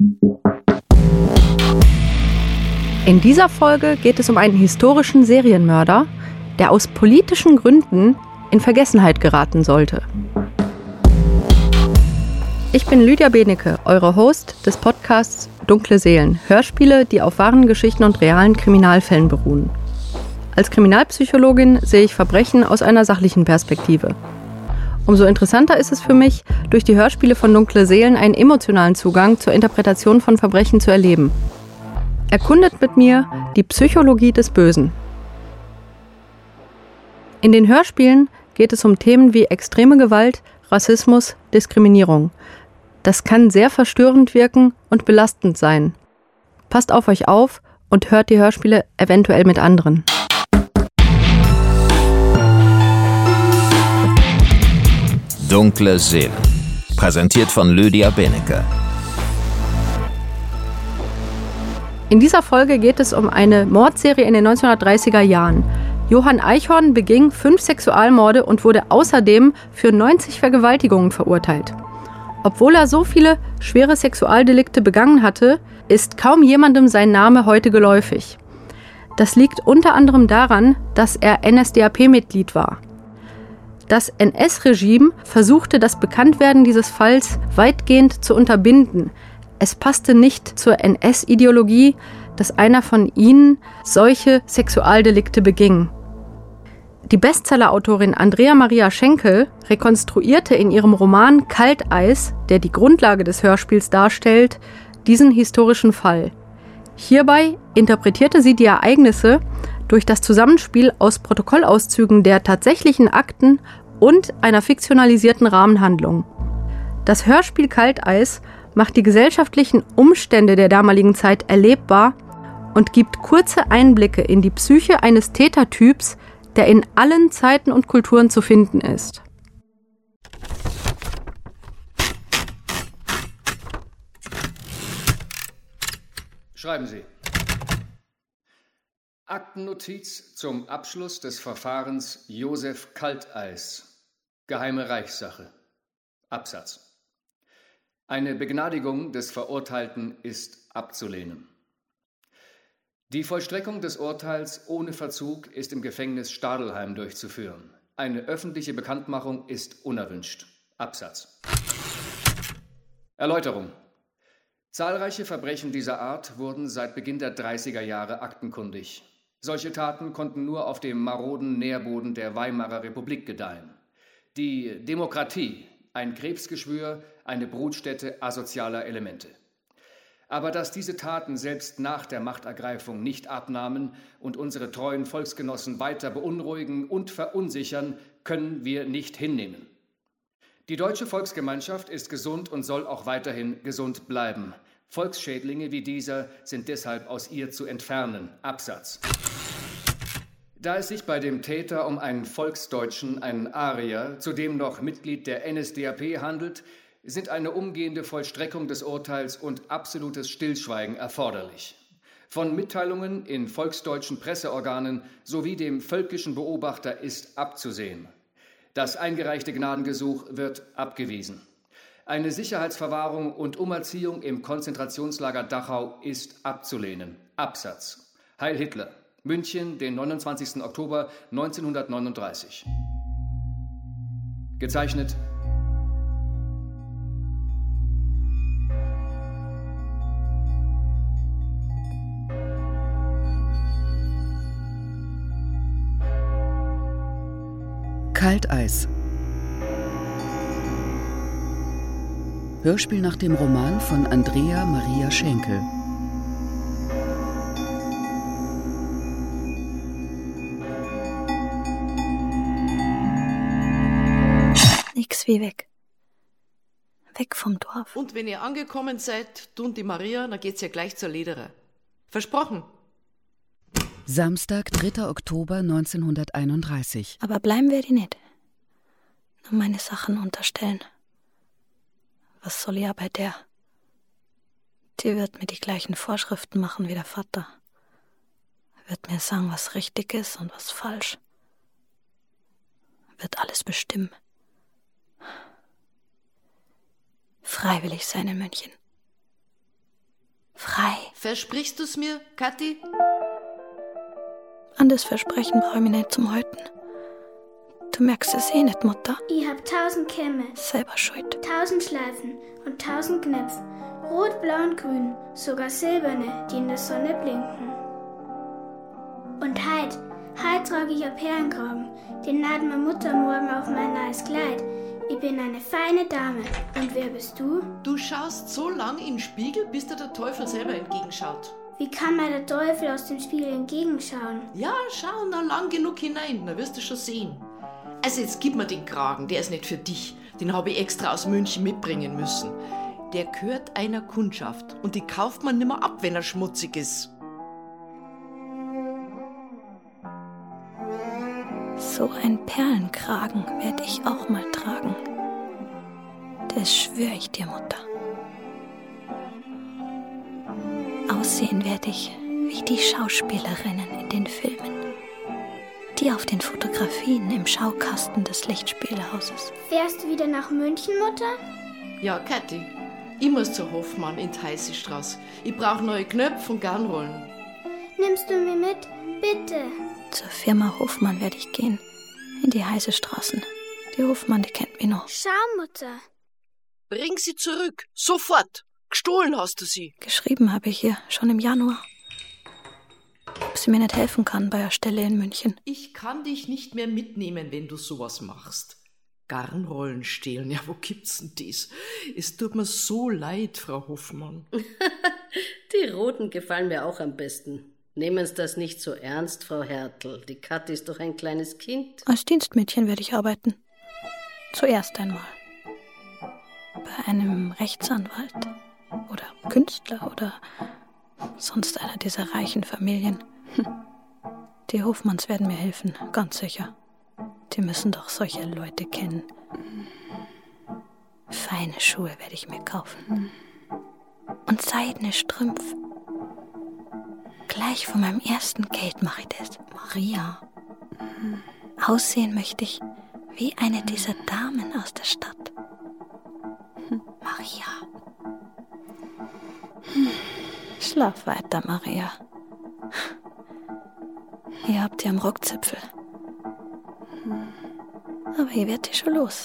In dieser Folge geht es um einen historischen Serienmörder, der aus politischen Gründen in Vergessenheit geraten sollte. Ich bin Lydia Benecke, eure Host des Podcasts Dunkle Seelen, Hörspiele, die auf wahren Geschichten und realen Kriminalfällen beruhen. Als Kriminalpsychologin sehe ich Verbrechen aus einer sachlichen Perspektive. Umso interessanter ist es für mich, durch die Hörspiele von Dunkle Seelen einen emotionalen Zugang zur Interpretation von Verbrechen zu erleben. Erkundet mit mir die Psychologie des Bösen. In den Hörspielen geht es um Themen wie extreme Gewalt, Rassismus, Diskriminierung. Das kann sehr verstörend wirken und belastend sein. Passt auf euch auf und hört die Hörspiele eventuell mit anderen. Dunkle Seelen. Präsentiert von Lydia Benecke. In dieser Folge geht es um eine Mordserie in den 1930er Jahren. Johann Eichhorn beging 5 Sexualmorde und wurde außerdem für 90 Vergewaltigungen verurteilt. Obwohl er so viele schwere Sexualdelikte begangen hatte, ist kaum jemandem sein Name heute geläufig. Das liegt unter anderem daran, dass er NSDAP-Mitglied war. Das NS-Regime versuchte das Bekanntwerden dieses Falls weitgehend zu unterbinden. Es passte nicht zur NS-Ideologie, dass einer von ihnen solche Sexualdelikte beging. Die Bestsellerautorin Andrea Maria Schenkel rekonstruierte in ihrem Roman Kalteis, der die Grundlage des Hörspiels darstellt, diesen historischen Fall. Hierbei interpretierte sie die Ereignisse durch das Zusammenspiel aus Protokollauszügen der tatsächlichen Akten und einer fiktionalisierten Rahmenhandlung. Das Hörspiel Kalteis macht die gesellschaftlichen Umstände der damaligen Zeit erlebbar und gibt kurze Einblicke in die Psyche eines Tätertyps, der in allen Zeiten und Kulturen zu finden ist. Schreiben Sie. Aktennotiz zum Abschluss des Verfahrens Josef Kalteis. Geheime Reichssache. Absatz. Eine Begnadigung des Verurteilten ist abzulehnen. Die Vollstreckung des Urteils ohne Verzug ist im Gefängnis Stadelheim durchzuführen. Eine öffentliche Bekanntmachung ist unerwünscht. Absatz. Erläuterung. Zahlreiche Verbrechen dieser Art wurden seit Beginn der 30er Jahre aktenkundig. Solche Taten konnten nur auf dem maroden Nährboden der Weimarer Republik gedeihen. Die Demokratie, ein Krebsgeschwür, eine Brutstätte asozialer Elemente. Aber dass diese Taten selbst nach der Machtergreifung nicht abnahmen und unsere treuen Volksgenossen weiter beunruhigen und verunsichern, können wir nicht hinnehmen. Die deutsche Volksgemeinschaft ist gesund und soll auch weiterhin gesund bleiben. Volksschädlinge wie dieser sind deshalb aus ihr zu entfernen. Absatz. Da es sich bei dem Täter um einen Volksdeutschen, einen Arier, zudem noch Mitglied der NSDAP handelt, sind eine umgehende Vollstreckung des Urteils und absolutes Stillschweigen erforderlich. Von Mitteilungen in volksdeutschen Presseorganen sowie dem völkischen Beobachter ist abzusehen. Das eingereichte Gnadengesuch wird abgewiesen. Eine Sicherheitsverwahrung und Umerziehung im Konzentrationslager Dachau ist abzulehnen. Absatz. Heil Hitler. München, den 29. Oktober 1939. Gezeichnet Kalteis. Hörspiel nach dem Roman von Andrea Maria Schenkel. Nix wie weg. Weg vom Dorf. Und wenn ihr angekommen seid, tun die Maria, dann geht's ja gleich zur Lederer. Versprochen. Samstag, 3. Oktober 1931. Aber bleiben wir die nicht. Nur meine Sachen unterstellen. Was soll ich bei der? Die wird mir die gleichen Vorschriften machen wie der Vater. Wird mir sagen, was richtig ist und was falsch. Wird alles bestimmen. Freiwillig sein in München. Versprichst du's mir, Kathi? An das Versprechen brauche ich mich nicht zum halten. Du merkst es eh nicht, Mutter. Ich hab 1000 Kämme, Selber schuld. 1000 Schleifen und 1000 Knöpfe. Rot, blau und grün, sogar silberne, die in der Sonne blinken. Und heut trage ich ein Perlenkragen, den naht meine Mutter morgen auf mein neues Kleid. Ich bin eine feine Dame. Und wer bist du? Du schaust so lang in den Spiegel, bis dir der Teufel selber entgegenschaut. Wie kann mir der Teufel aus dem Spiegel entgegenschauen? Ja, schau noch lang genug hinein, dann wirst du schon sehen. Also jetzt gib mir den Kragen, der ist nicht für dich. Den habe ich extra aus München mitbringen müssen. Der gehört einer Kundschaft und die kauft man nimmer ab, wenn er schmutzig ist. So ein Perlenkragen werde ich auch mal tragen. Das schwöre ich dir, Mutter. Aussehen werde ich wie die Schauspielerinnen in den Filmen, die auf den Fotografien im Schaukasten des Lichtspielhauses. Fährst du wieder nach München, Mutter? Ja, Kathi, ich muss zur Hoffmann in die Heißestraße. Ich brauche neue Knöpfe und Garnrollen. Nimmst du mich mit? Bitte. Zur Firma Hofmann werde ich gehen, in die Heißestraßen. Die Hofmann, die kennt mich noch. Schau, Mutter. Bring sie zurück, sofort. Gestohlen hast du sie. Geschrieben habe ich ihr, schon im Januar. Ob sie mir nicht helfen kann bei der Stelle in München. Ich kann dich nicht mehr mitnehmen, wenn du sowas machst. Garnrollen stehlen, ja, wo gibt's denn das? Es tut mir so leid, Frau Hoffmann. Die Roten gefallen mir auch am besten. Nehmen Sie das nicht so ernst, Frau Hertel. Die Kathi ist doch ein kleines Kind. Als Dienstmädchen werde ich arbeiten. Zuerst einmal. Bei einem Rechtsanwalt. Oder Künstler oder sonst einer dieser reichen Familien. Die Hofmanns werden mir helfen, ganz sicher. Die müssen doch solche Leute kennen. Feine Schuhe werde ich mir kaufen. Und seidene Strümpfe. Gleich von meinem ersten Geld mache ich das. Maria. Aussehen möchte ich wie eine dieser Damen aus der Stadt. Maria. Schlaf weiter, Maria. Ihr habt ja am Rockzipfel. Aber ihr werdet schon los.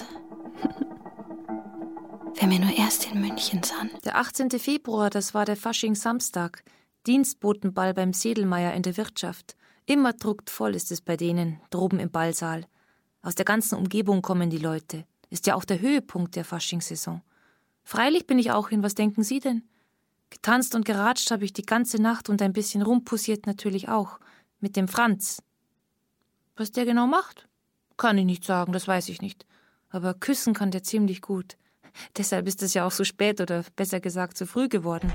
Wenn wir nur erst in München sind. Der 18. Februar, das war der Faschingssamstag. Dienstbotenball beim Sedelmeier in der Wirtschaft. Immer druckt voll ist es bei denen, droben im Ballsaal. Aus der ganzen Umgebung kommen die Leute. Ist ja auch der Höhepunkt der Faschingssaison. Freilich bin ich auch hin, was denken Sie denn? Getanzt und geratscht habe ich die ganze Nacht und ein bisschen rumpussiert natürlich auch. Mit dem Franz. Was der genau macht? Kann ich nicht sagen, das weiß ich nicht. Aber küssen kann der ziemlich gut. Deshalb ist es ja auch so spät oder besser gesagt so früh geworden.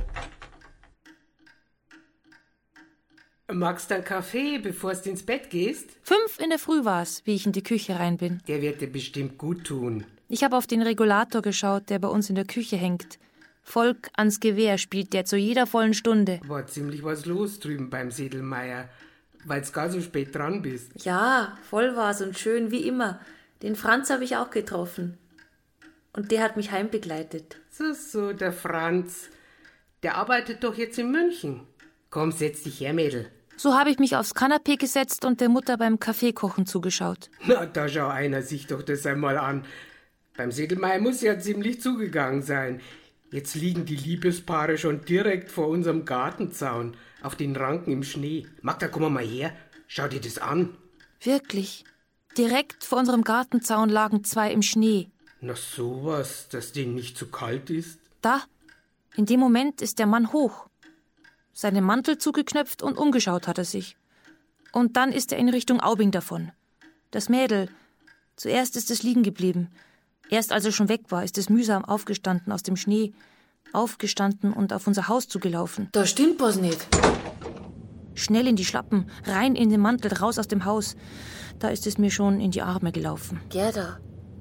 Magst du einen Kaffee, bevor du ins Bett gehst? 5 in der Früh war's, wie ich in die Küche rein bin. Der wird dir bestimmt gut tun. Ich habe auf den Regulator geschaut, der bei uns in der Küche hängt. Volk ans Gewehr spielt der zu jeder vollen Stunde. War ziemlich was los drüben beim Sedelmeier, weil's gar so spät dran bist. Ja, voll war's und schön wie immer. Den Franz habe ich auch getroffen. Und der hat mich heimbegleitet. So, der Franz. Der arbeitet doch jetzt in München. Komm, setz dich her, Mädel. So habe ich mich aufs Kanapee gesetzt und der Mutter beim Kaffeekochen zugeschaut. Na, da schau einer sich doch das einmal an. Beim Sedelmeier muss ja ziemlich zugegangen sein. Jetzt liegen die Liebespaare schon direkt vor unserem Gartenzaun, auf den Ranken im Schnee. Magda, komm mal her, schau dir das an. Wirklich? Direkt vor unserem Gartenzaun lagen 2 im Schnee. Na sowas, dass denen nicht zu kalt ist. Da, in dem Moment ist der Mann hoch. Seinen Mantel zugeknöpft und umgeschaut hat er sich. Und dann ist er in Richtung Aubing davon. Das Mädel, zuerst ist es liegen geblieben. Erst als er schon weg war, ist es mühsam aufgestanden aus dem Schnee. Aufgestanden und auf unser Haus zugelaufen. Da stimmt was nicht. Schnell in die Schlappen, rein in den Mantel, raus aus dem Haus. Da ist es mir schon in die Arme gelaufen. Gerda.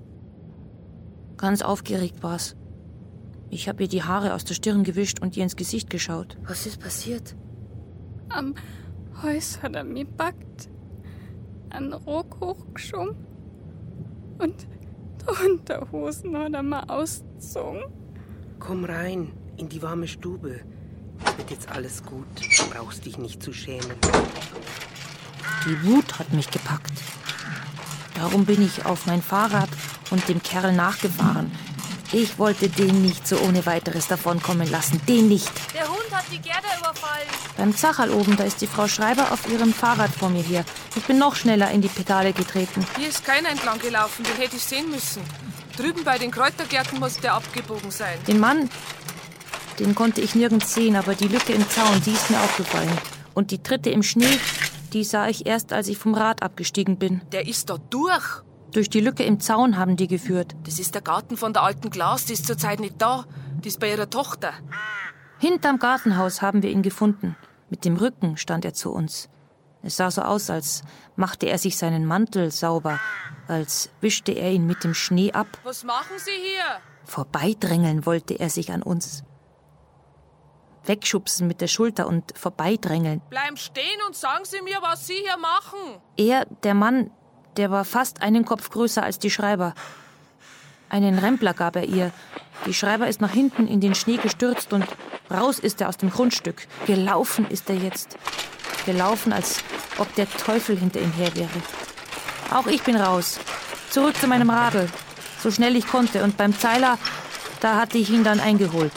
Ganz aufgeregt war's. Ich habe ihr die Haare aus der Stirn gewischt und ihr ins Gesicht geschaut. Was ist passiert? Am Haus hat er mich gepackt, einen Rock hochgeschoben und die Unterhosen hat er mir ausgezogen. Komm rein, in die warme Stube. Es wird jetzt alles gut. Du brauchst dich nicht zu schämen. Die Wut hat mich gepackt. Darum bin ich auf mein Fahrrad und dem Kerl nachgefahren. Ich wollte den nicht so ohne weiteres davonkommen lassen. Den nicht. Der Hund hat die Gerda überfallen. Beim Zacherl oben, da ist die Frau Schreiber auf ihrem Fahrrad vor mir her. Ich bin noch schneller in die Pedale getreten. Hier ist keiner entlang gelaufen, den hätte ich sehen müssen. Drüben bei den Kräutergärten muss der abgebogen sein. Den Mann, den konnte ich nirgends sehen, aber die Lücke im Zaun, die ist mir aufgefallen. Und die Tritte im Schnee, die sah ich erst, als ich vom Rad abgestiegen bin. Der ist da durch. Durch die Lücke im Zaun haben die geführt. Das ist der Garten von der alten Glas, die ist zurzeit nicht da. Die ist bei ihrer Tochter. Hinterm Gartenhaus haben wir ihn gefunden. Mit dem Rücken stand er zu uns. Es sah so aus, als machte er sich seinen Mantel sauber, als wischte er ihn mit dem Schnee ab. Was machen Sie hier? Vorbeidrängeln wollte er sich an uns. Wegschubsen mit der Schulter und vorbeidrängeln. Bleiben stehen und sagen Sie mir, was Sie hier machen. Er, der Mann, der war fast einen Kopf größer als die Schreiber. Einen Rempler gab er ihr. Die Schreiber ist nach hinten in den Schnee gestürzt und raus ist er aus dem Grundstück. Gelaufen ist er jetzt. Gelaufen, als ob der Teufel hinter ihm her wäre. Auch ich bin raus. Zurück zu meinem Radl. So schnell ich konnte. Und beim Zeiler, da hatte ich ihn dann eingeholt.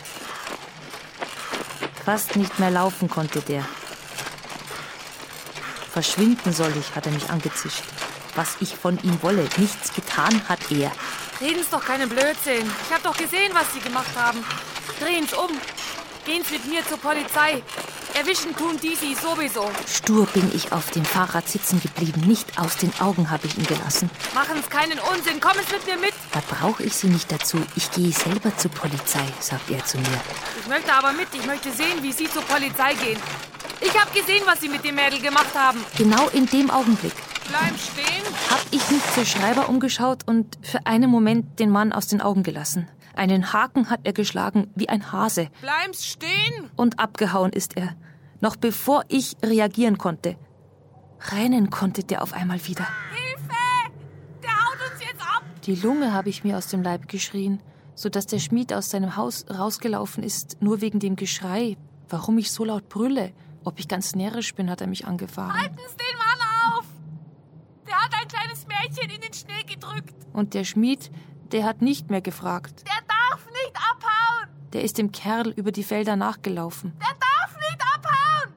Fast nicht mehr laufen konnte der. Verschwinden soll ich, hat er mich angezischt. Was ich von ihm wolle, nichts getan hat er. Reden's doch keinen Blödsinn. Ich hab doch gesehen, was Sie gemacht haben. Drehen's um. Gehen's mit mir zur Polizei. Erwischen tun die Sie sowieso. Stur bin ich auf dem Fahrrad sitzen geblieben. Nicht aus den Augen habe ich ihn gelassen. Machen's keinen Unsinn. Kommen's mit mir mit. Da brauche ich Sie nicht dazu. Ich gehe selber zur Polizei, sagt er zu mir. Ich möchte aber mit. Ich möchte sehen, wie Sie zur Polizei gehen. Ich habe gesehen, was Sie mit dem Mädel gemacht haben. Genau in dem Augenblick. Bleib stehen. Hab ich mich zur Schreiber umgeschaut und für einen Moment den Mann aus den Augen gelassen. Einen Haken hat er geschlagen wie ein Hase. Bleib's stehen. Und abgehauen ist er. Noch bevor ich reagieren konnte. Rennen konnte der auf einmal wieder. Hilfe! Der haut uns jetzt ab! Die Lunge habe ich mir aus dem Leib geschrien, sodass der Schmied aus seinem Haus rausgelaufen ist, nur wegen dem Geschrei. Warum ich so laut brülle. Ob ich ganz närrisch bin, hat er mich angefahren. Halten's den Mann auf! Der hat ein kleines Mädchen in den Schnee gedrückt. Und der Schmied, der hat nicht mehr gefragt. Der darf nicht abhauen! Der ist dem Kerl über die Felder nachgelaufen. Der darf nicht abhauen!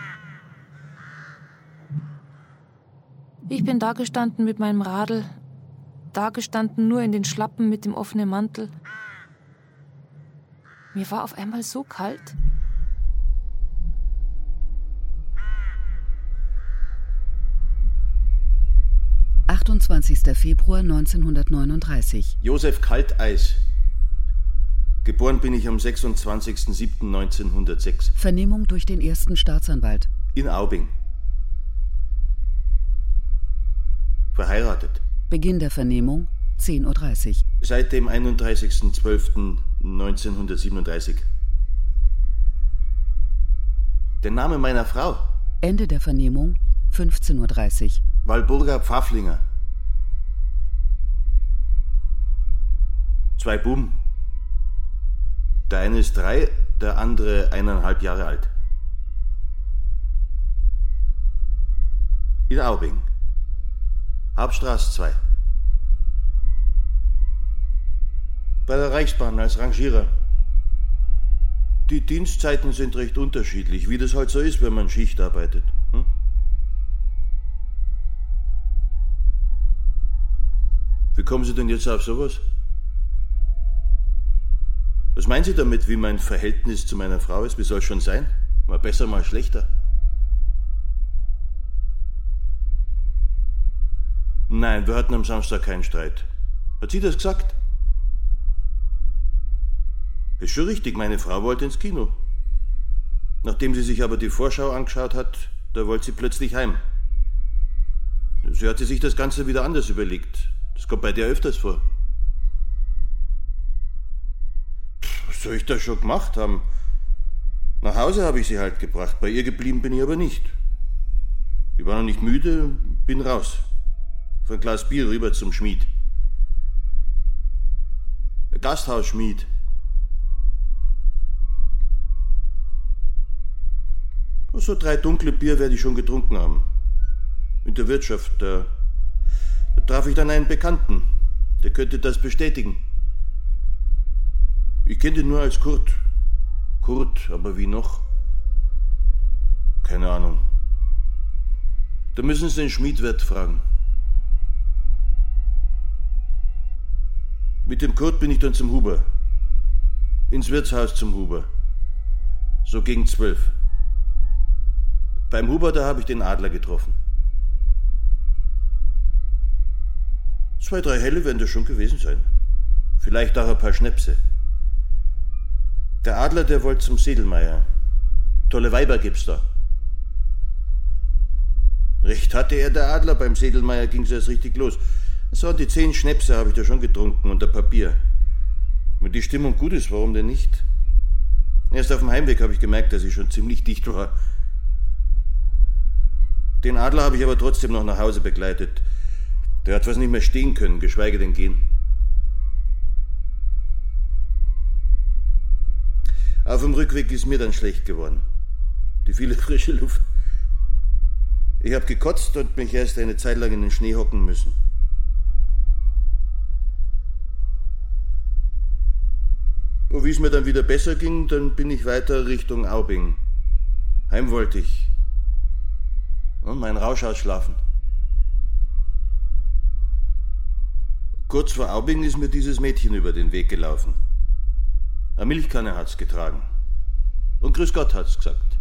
Ich bin dagestanden mit meinem Radl. Dagestanden nur in den Schlappen mit dem offenen Mantel. Mir war auf einmal so kalt. Februar 1939. Josef Kalteis. Geboren bin ich am 26.07.1906. Vernehmung durch den ersten Staatsanwalt. In Aubing. Verheiratet. Beginn der Vernehmung 10:30 Uhr. Seit dem 31.12.1937. Der Name meiner Frau. Ende der Vernehmung 15:30 Uhr. Walburga Pfafflinger. 2 Buben. Der eine ist 3, der andere 1,5 Jahre alt. In Aubing. Hauptstraße 2. Bei der Reichsbahn als Rangierer. Die Dienstzeiten sind recht unterschiedlich, wie das halt so ist, wenn man Schicht arbeitet. Wie kommen Sie denn jetzt auf sowas? Was meinen Sie damit, wie mein Verhältnis zu meiner Frau ist? Wie soll es schon sein? Mal besser, mal schlechter. Nein, wir hatten am Samstag keinen Streit. Hat sie das gesagt? Ist schon richtig, meine Frau wollte ins Kino. Nachdem sie sich aber die Vorschau angeschaut hat, da wollte sie plötzlich heim. Sie hatte sich das Ganze wieder anders überlegt. Das kommt bei dir öfters vor. Was soll ich da schon gemacht haben? Nach Hause habe ich sie halt gebracht. Bei ihr geblieben bin ich aber nicht. Ich war noch nicht müde, bin raus. Auf ein Glas Bier rüber zum Schmied. Der Gasthausschmied. So 3 dunkle Bier werde ich schon getrunken haben. In der Wirtschaft, da traf ich dann einen Bekannten. Der könnte das bestätigen. Ich kenne den nur als Kurt. Kurt, aber wie noch? Keine Ahnung. Da müssen Sie den Schmiedwirt fragen. Mit dem Kurt bin ich dann zum Huber. Ins Wirtshaus zum Huber. So gegen 12. Beim Huber, da habe ich den Adler getroffen. 2, 3 Helle werden das schon gewesen sein. Vielleicht auch ein paar Schnäpse. Der Adler, der wollte zum Sedelmeier. Tolle Weiber gibt's da. Recht hatte er, der Adler. Beim Sedelmeier ging's erst richtig los. So, die 10 Schnäpse habe ich da schon getrunken und ein Papier. Wenn die Stimmung gut ist, warum denn nicht? Erst auf dem Heimweg habe ich gemerkt, dass ich schon ziemlich dicht war. Den Adler habe ich aber trotzdem noch nach Hause begleitet. Der hat fast nicht mehr stehen können, geschweige denn gehen. Auf dem Rückweg ist mir dann schlecht geworden. Die viele frische Luft. Ich habe gekotzt und mich erst eine Zeit lang in den Schnee hocken müssen. Und wie es mir dann wieder besser ging, dann bin ich weiter Richtung Aubing. Heim wollte ich. Und mein Rausch ausschlafen. Kurz vor Aubing ist mir dieses Mädchen über den Weg gelaufen. Eine Milchkanne hat's getragen. Und Grüß Gott hat's gesagt.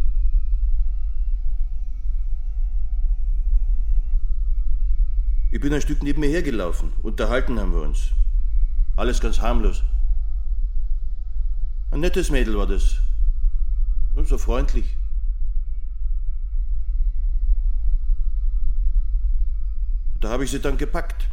Ich bin ein Stück neben mir hergelaufen. Unterhalten haben wir uns. Alles ganz harmlos. Ein nettes Mädel war das. Und so freundlich. Da habe ich sie dann gepackt.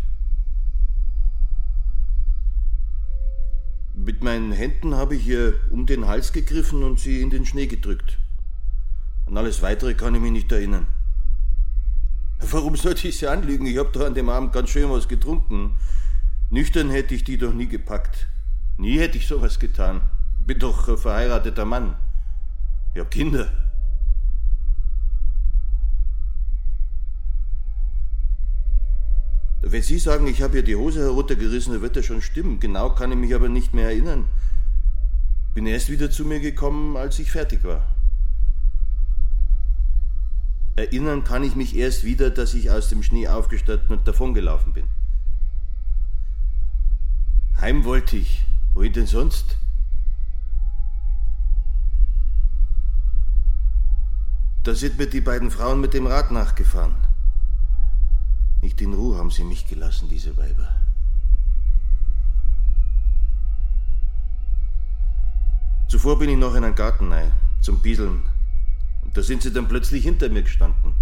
Mit meinen Händen habe ich ihr um den Hals gegriffen und sie in den Schnee gedrückt. An alles Weitere kann ich mich nicht erinnern. Warum sollte ich sie anlügen? Ich habe doch an dem Abend ganz schön was getrunken. Nüchtern hätte ich die doch nie gepackt. Nie hätte ich sowas getan. Bin doch ein verheirateter Mann. Ich hab Kinder. Wenn Sie sagen, ich habe ihr die Hose heruntergerissen, dann wird das schon stimmen. Genau kann ich mich aber nicht mehr erinnern. Bin erst wieder zu mir gekommen, als ich fertig war. Erinnern kann ich mich erst wieder, dass ich aus dem Schnee aufgestanden und davongelaufen bin. Heim wollte ich. Wohin denn sonst? Da sind mir die beiden Frauen mit dem Rad nachgefahren. Nicht in Ruhe haben sie mich gelassen, diese Weiber. Zuvor bin ich noch in einen Garten rein, zum Bieseln. Und da sind sie dann plötzlich hinter mir gestanden.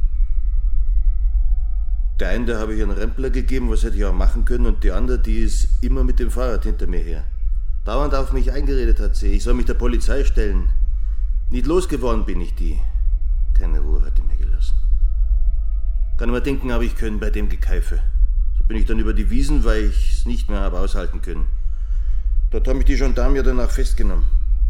Der einen, da habe ich einen Rempler gegeben, was hätte ich auch machen können, und die andere, die ist immer mit dem Fahrrad hinter mir her. Dauernd auf mich eingeredet hat sie, ich soll mich der Polizei stellen. Nicht losgeworden bin ich die. Keine Ruhe hat die mir gelassen. Kann ich mir denken, habe ich können bei dem Gekeife. So bin ich dann über die Wiesen, weil ich es nicht mehr habe aushalten können. Dort haben mich die Gendarmen ja danach festgenommen.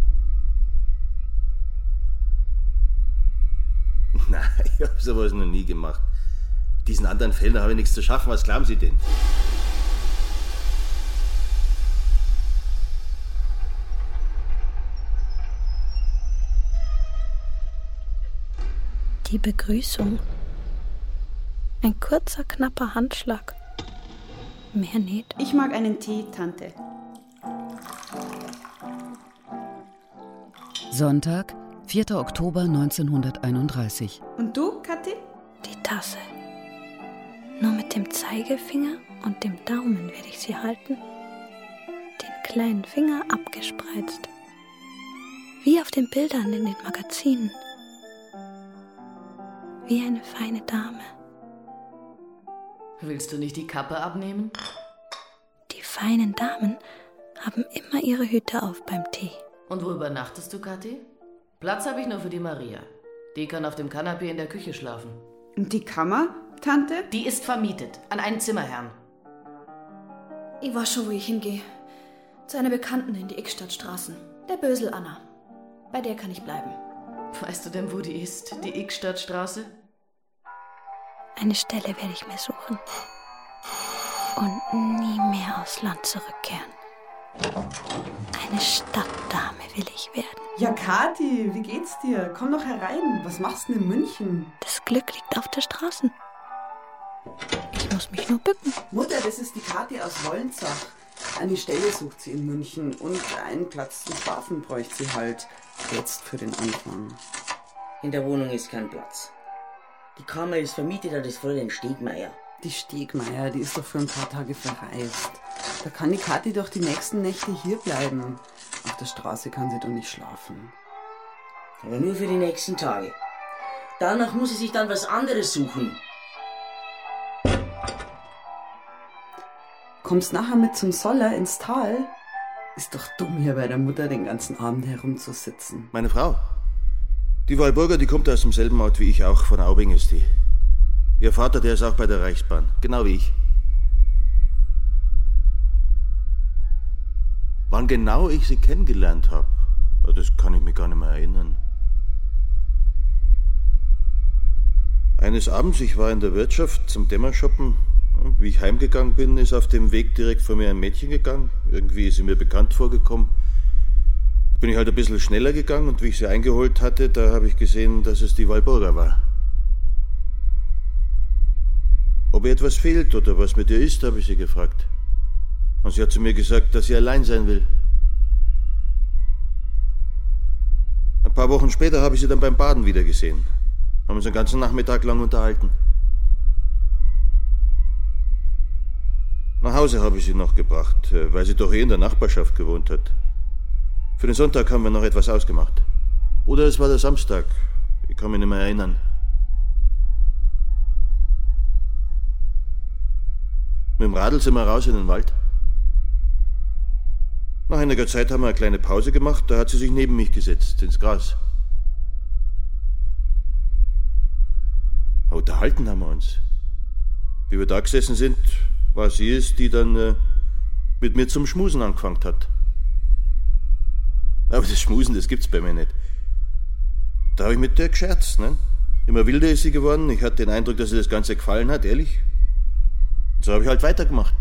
Nein, ich habe sowas noch nie gemacht. Mit diesen anderen Fällen habe ich nichts zu schaffen. Was glauben Sie denn? Die Begrüßung. Ein kurzer, knapper Handschlag. Mehr nicht. Ich mag einen Tee, Tante. Sonntag, 4. Oktober 1931. Und du, Kathi? Die Tasse. Nur mit dem Zeigefinger und dem Daumen werde ich sie halten. Den kleinen Finger abgespreizt. Wie auf den Bildern in den Magazinen. Wie eine feine Dame. Willst du nicht die Kappe abnehmen? Die feinen Damen haben immer ihre Hüte auf beim Tee. Und wo übernachtest du, Kathi? Platz habe ich nur für die Maria. Die kann auf dem Kanapee in der Küche schlafen. Und die Kammer, Tante? Die ist vermietet, an einen Zimmerherrn. Ich weiß schon, wo ich hingehe. Zu einer Bekannten in die Ickstadtstraßen. Der Bösel Anna. Bei der kann ich bleiben. Weißt du denn, wo die ist, die Ickstadtstraße? Eine Stelle werde ich mir suchen. Und nie mehr aufs Land zurückkehren. Eine Stadtdame will ich werden. Ja, Kathi, wie geht's dir? Komm doch herein. Was machst du denn in München? Das Glück liegt auf der Straße. Ich muss mich nur bücken. Mutter, das ist die Kathi aus Wollenzach. Eine Stelle sucht sie in München und einen Platz zum Schlafen bräuchte sie halt. Jetzt für den Anfang. In der Wohnung ist kein Platz. Die Kammer ist vermietet an das Fräulein Stegmeier. Die Stegmeier, die ist doch für ein paar Tage verreist. Da kann die Kathi doch die nächsten Nächte hier bleiben. Auf der Straße kann sie doch nicht schlafen. Aber nur für die nächsten Tage. Danach muss sie sich dann was anderes suchen. Kommst nachher mit zum Soller ins Tal? Ist doch dumm, hier bei der Mutter den ganzen Abend herumzusitzen. Meine Frau? Die Walburger, die kommt aus demselben Ort wie ich auch, von Aubing ist die. Ihr Vater, der ist auch bei der Reichsbahn, genau wie ich. Wann genau ich sie kennengelernt habe, das kann ich mich gar nicht mehr erinnern. Eines Abends, ich war in der Wirtschaft zum Dämmershoppen. Wie ich heimgegangen bin, ist auf dem Weg direkt vor mir ein Mädchen gegangen. Irgendwie ist sie mir bekannt vorgekommen. Bin ich halt ein bisschen schneller gegangen und wie ich sie eingeholt hatte, da habe ich gesehen, dass es die Walburger war. Ob ihr etwas fehlt oder was mit ihr ist, habe ich sie gefragt. Und sie hat zu mir gesagt, dass sie allein sein will. Ein paar Wochen später habe ich sie dann beim Baden wieder gesehen. Haben uns den ganzen Nachmittag lang unterhalten. Nach Hause habe ich sie noch gebracht, weil sie doch in der Nachbarschaft gewohnt hat. Für den Sonntag haben wir noch etwas ausgemacht. Oder es war der Samstag. Ich kann mich nicht mehr erinnern. Mit dem Radl sind wir raus in den Wald. Nach einiger Zeit haben wir eine kleine Pause gemacht. Da hat sie sich neben mich gesetzt, ins Gras. Unterhalten haben wir uns. Wie wir da gesessen sind, war sie es, die dann mit mir zum Schmusen angefangen hat. Aber das Schmusen, das gibt's bei mir nicht. Da habe ich mit der gescherzt, ne? Immer wilder ist sie geworden. Ich hatte den Eindruck, dass ihr das Ganze gefallen hat, ehrlich. Und so habe ich halt weitergemacht.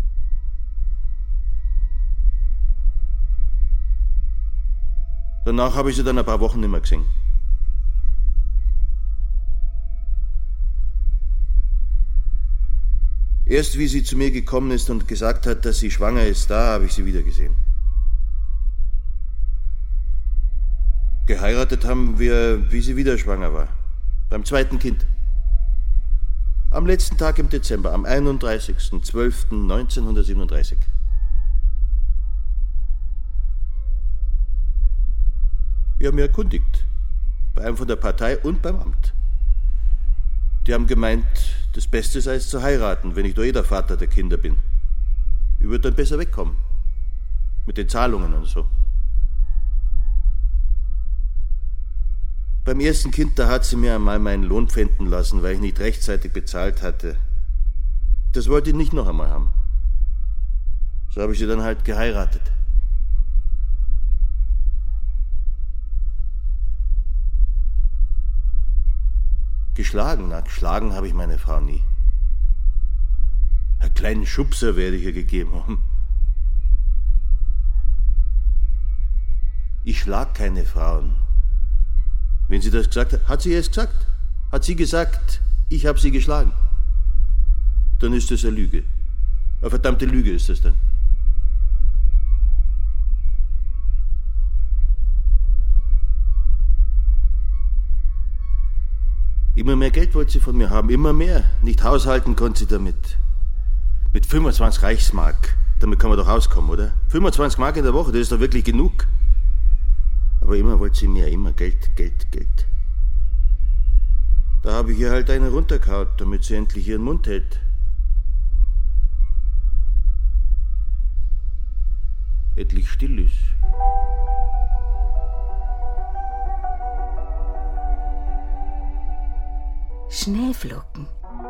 Danach habe ich sie dann ein paar Wochen nicht mehr gesehen. Erst wie sie zu mir gekommen ist und gesagt hat, dass sie schwanger ist, da habe ich sie wieder gesehen. Geheiratet haben wir, wie sie wieder schwanger war. Beim zweiten Kind. Am letzten Tag im Dezember, am 31.12.1937. Ich habe mich erkundigt. Bei einem von der Partei und beim Amt. Die haben gemeint, das Beste sei es zu heiraten, wenn ich doch der Vater der Kinder bin. Ich würde dann besser wegkommen. Mit den Zahlungen und so. Beim ersten Kind, da hat sie mir einmal meinen Lohn pfänden lassen, weil ich nicht rechtzeitig bezahlt hatte. Das wollte ich nicht noch einmal haben. So habe ich sie dann halt geheiratet. Geschlagen habe ich meine Frau nie. Einen kleinen Schubser werde ich ihr gegeben haben. Ich schlag keine Frauen. Wenn sie das gesagt hat, hat sie es gesagt. Hat sie gesagt, ich habe sie geschlagen. Dann ist das eine Lüge. Eine verdammte Lüge ist das dann. Immer mehr Geld wollte sie von mir haben, immer mehr. Nicht haushalten konnte sie damit. Mit 25 Reichsmark. Damit kann man doch auskommen, oder? 25 Mark in der Woche, das ist doch wirklich genug. Aber immer wollte sie mehr, immer Geld, Geld, Geld. Da habe ich ihr halt eine runtergehauen, damit sie endlich ihren Mund hält. Endlich still ist. Schneeflocken.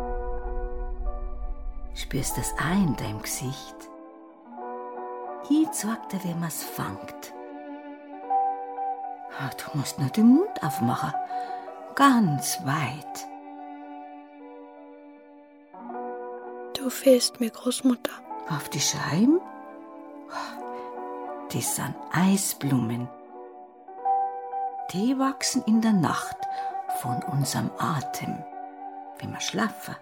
Spürst das auch in deinem Gesicht? Ich zeig dir, wie man's fängt. Du musst nur den Mund aufmachen. Ganz weit. Du fehlst mir, Großmutter. Auf die Scheiben? Das sind Eisblumen. Die wachsen in der Nacht von unserem Atem, wenn wir schlafen.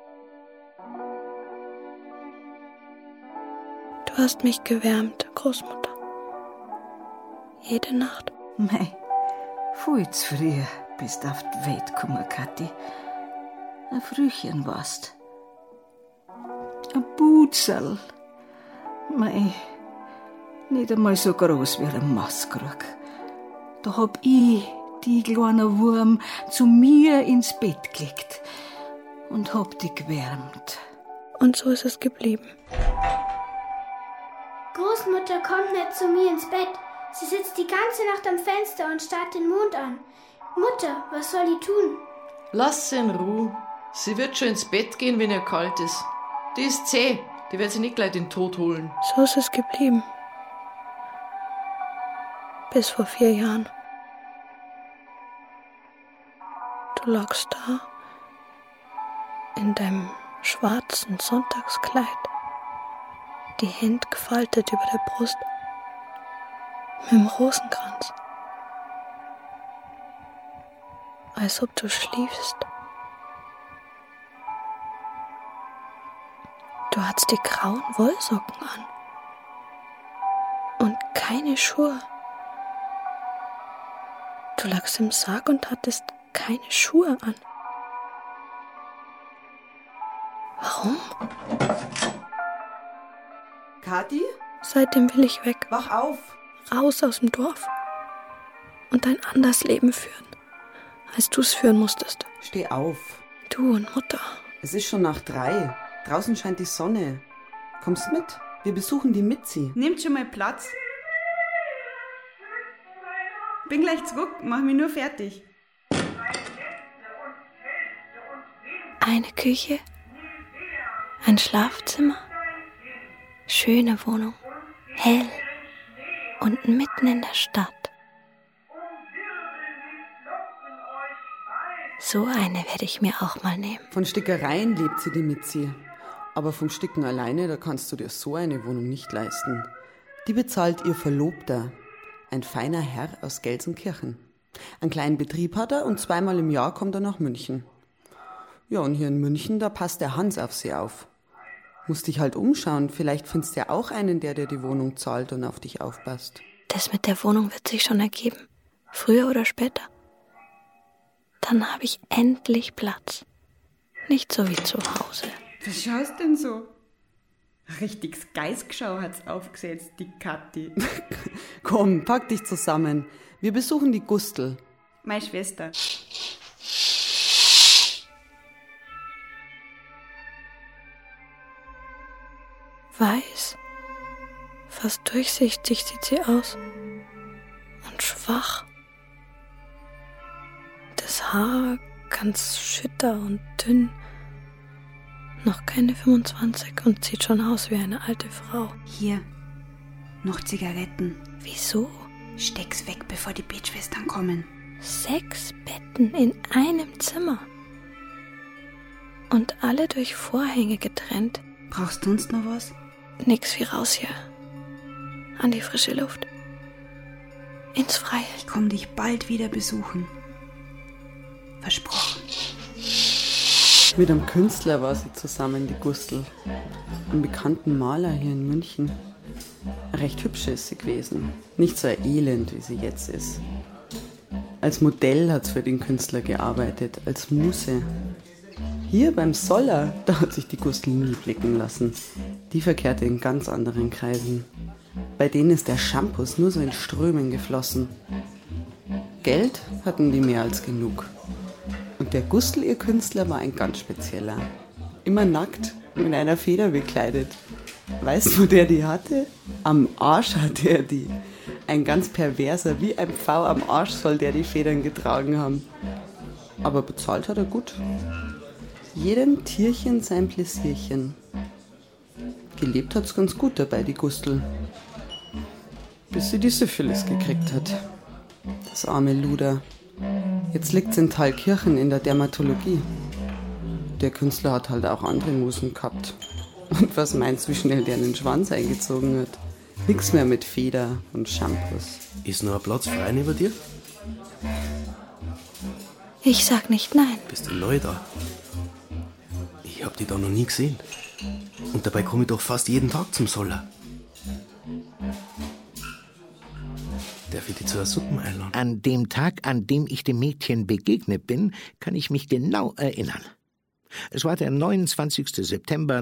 Du hast mich gewärmt, Großmutter. Jede Nacht. Mei, viel zu früh bist auf die Welt gekommen, Kathi. Ein Frühchen warst. Ein Butzel. Mei, nicht einmal so groß wie ein Maskrug. Da hab ich, die kleine Wurm, zu mir ins Bett gelegt und hab dich gewärmt. Und so ist es geblieben. Großmutter kommt nicht zu mir ins Bett. Sie sitzt die ganze Nacht am Fenster und starrt den Mond an. Mutter, was soll die tun? Lass sie in Ruhe. Sie wird schon ins Bett gehen, wenn ihr kalt ist. Die ist zäh. Die wird sie nicht gleich den Tod holen. So ist es geblieben. Bis vor 4 Jahren. Du lagst da in deinem schwarzen Sonntagskleid, die Hände gefaltet über der Brust, mit dem Rosenkranz, als ob du schliefst. Du hattest die grauen Wollsocken an und keine Schuhe. Du lagst im Sarg und hattest keine Schuhe an. Warum? Kathi? Seitdem will ich weg. Wach auf. Raus aus dem Dorf. Und ein anderes Leben führen, als du es führen musstest. Steh auf. Du und Mutter. Es ist schon nach 3. Draußen scheint die Sonne. Kommst mit? Wir besuchen die Mitzi. Nehmt schon mal Platz. Bin gleich zurück, mach mich nur fertig. Eine Küche, ein Schlafzimmer, schöne Wohnung, hell und mitten in der Stadt. So eine werde ich mir auch mal nehmen. Von Stickereien lebt sie, die Mitzi. Aber vom Sticken alleine, da kannst du dir so eine Wohnung nicht leisten. Die bezahlt ihr Verlobter, ein feiner Herr aus Gelsenkirchen. Einen kleinen Betrieb hat er und 2-mal im Jahr kommt er nach München. Ja, und hier in München, da passt der Hans auf sie auf. Musst dich halt umschauen, vielleicht findest du ja auch einen, der dir die Wohnung zahlt und auf dich aufpasst. Das mit der Wohnung wird sich schon ergeben. Früher oder später. Dann habe ich endlich Platz. Nicht so wie zu Hause. Was schaust denn so? Richtiges Geißgeschau hat's aufgesetzt, die Kathi. Komm, pack dich zusammen. Wir besuchen die Gustl. Meine Schwester. Weiß, fast durchsichtig sieht sie aus. Und schwach. Das Haar ganz schütter und dünn. Noch keine 25 und sieht schon aus wie eine alte Frau. Hier, noch Zigaretten. Wieso? Steck's weg, bevor die Betschwestern kommen. 6 Betten in einem Zimmer. Und alle durch Vorhänge getrennt. Brauchst du sonst noch was? Nix wie raus hier. An die frische Luft. Ins Freie. Ich komm dich bald wieder besuchen. Versprochen. Mit einem Künstler war sie zusammen, die Gustl. Einem bekannten Maler hier in München. Recht hübsch ist sie gewesen. Nicht so elend, wie sie jetzt ist. Als Modell hat sie für den Künstler gearbeitet, als Muse. Hier beim Soller, da hat sich die Gustl nie blicken lassen. Die verkehrte in ganz anderen Kreisen. Bei denen ist der Shampoo nur so in Strömen geflossen. Geld hatten die mehr als genug. Und der Gustl, ihr Künstler, war ein ganz spezieller. Immer nackt, mit einer Feder bekleidet. Weißt du, wo der die hatte? Am Arsch hatte er die. Ein ganz perverser, wie ein Pfau am Arsch soll der die Federn getragen haben. Aber bezahlt hat er gut. Jedem Tierchen sein Pläsierchen. Gelebt hat's ganz gut dabei, die Gustl. Bis sie die Syphilis gekriegt hat. Das arme Luder. Jetzt liegt's in Thalkirchen in der Dermatologie. Der Künstler hat halt auch andere Musen gehabt. Und was meinst du, wie schnell der einen Schwanz eingezogen hat? Nix mehr mit Feder und Shampoos. Ist noch ein Platz frei neben dir? Ich sag nicht nein. Bist du neu da? Ich hab dich da noch nie gesehen. Und dabei komme ich doch fast jeden Tag zum Soller. Darf ich dich zu einer Suppe einladen? An dem Tag, an dem ich dem Mädchen begegnet bin, kann ich mich genau erinnern. Es war der 29. September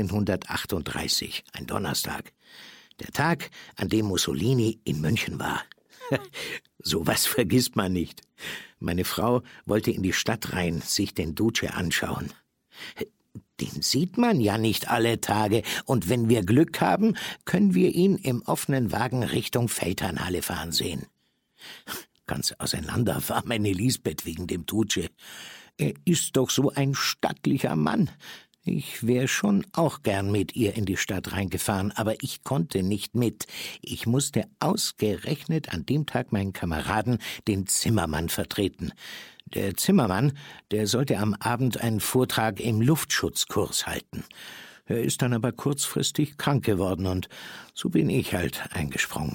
1938, ein Donnerstag. Der Tag, an dem Mussolini in München war. Sowas vergisst man nicht. Meine Frau wollte in die Stadt rein, sich den Duce anschauen. Den sieht man ja nicht alle Tage, und wenn wir Glück haben, können wir ihn im offenen Wagen Richtung Feldherrnhalle fahren sehen. Ganz auseinander war meine Lisbeth wegen dem Duce. Er ist doch so ein stattlicher Mann. Ich wäre schon auch gern mit ihr in die Stadt reingefahren, aber ich konnte nicht mit. Ich musste ausgerechnet an dem Tag meinen Kameraden, den Zimmermann, vertreten. Der Zimmermann, der sollte am Abend einen Vortrag im Luftschutzkurs halten. Er ist dann aber kurzfristig krank geworden und so bin ich halt eingesprungen.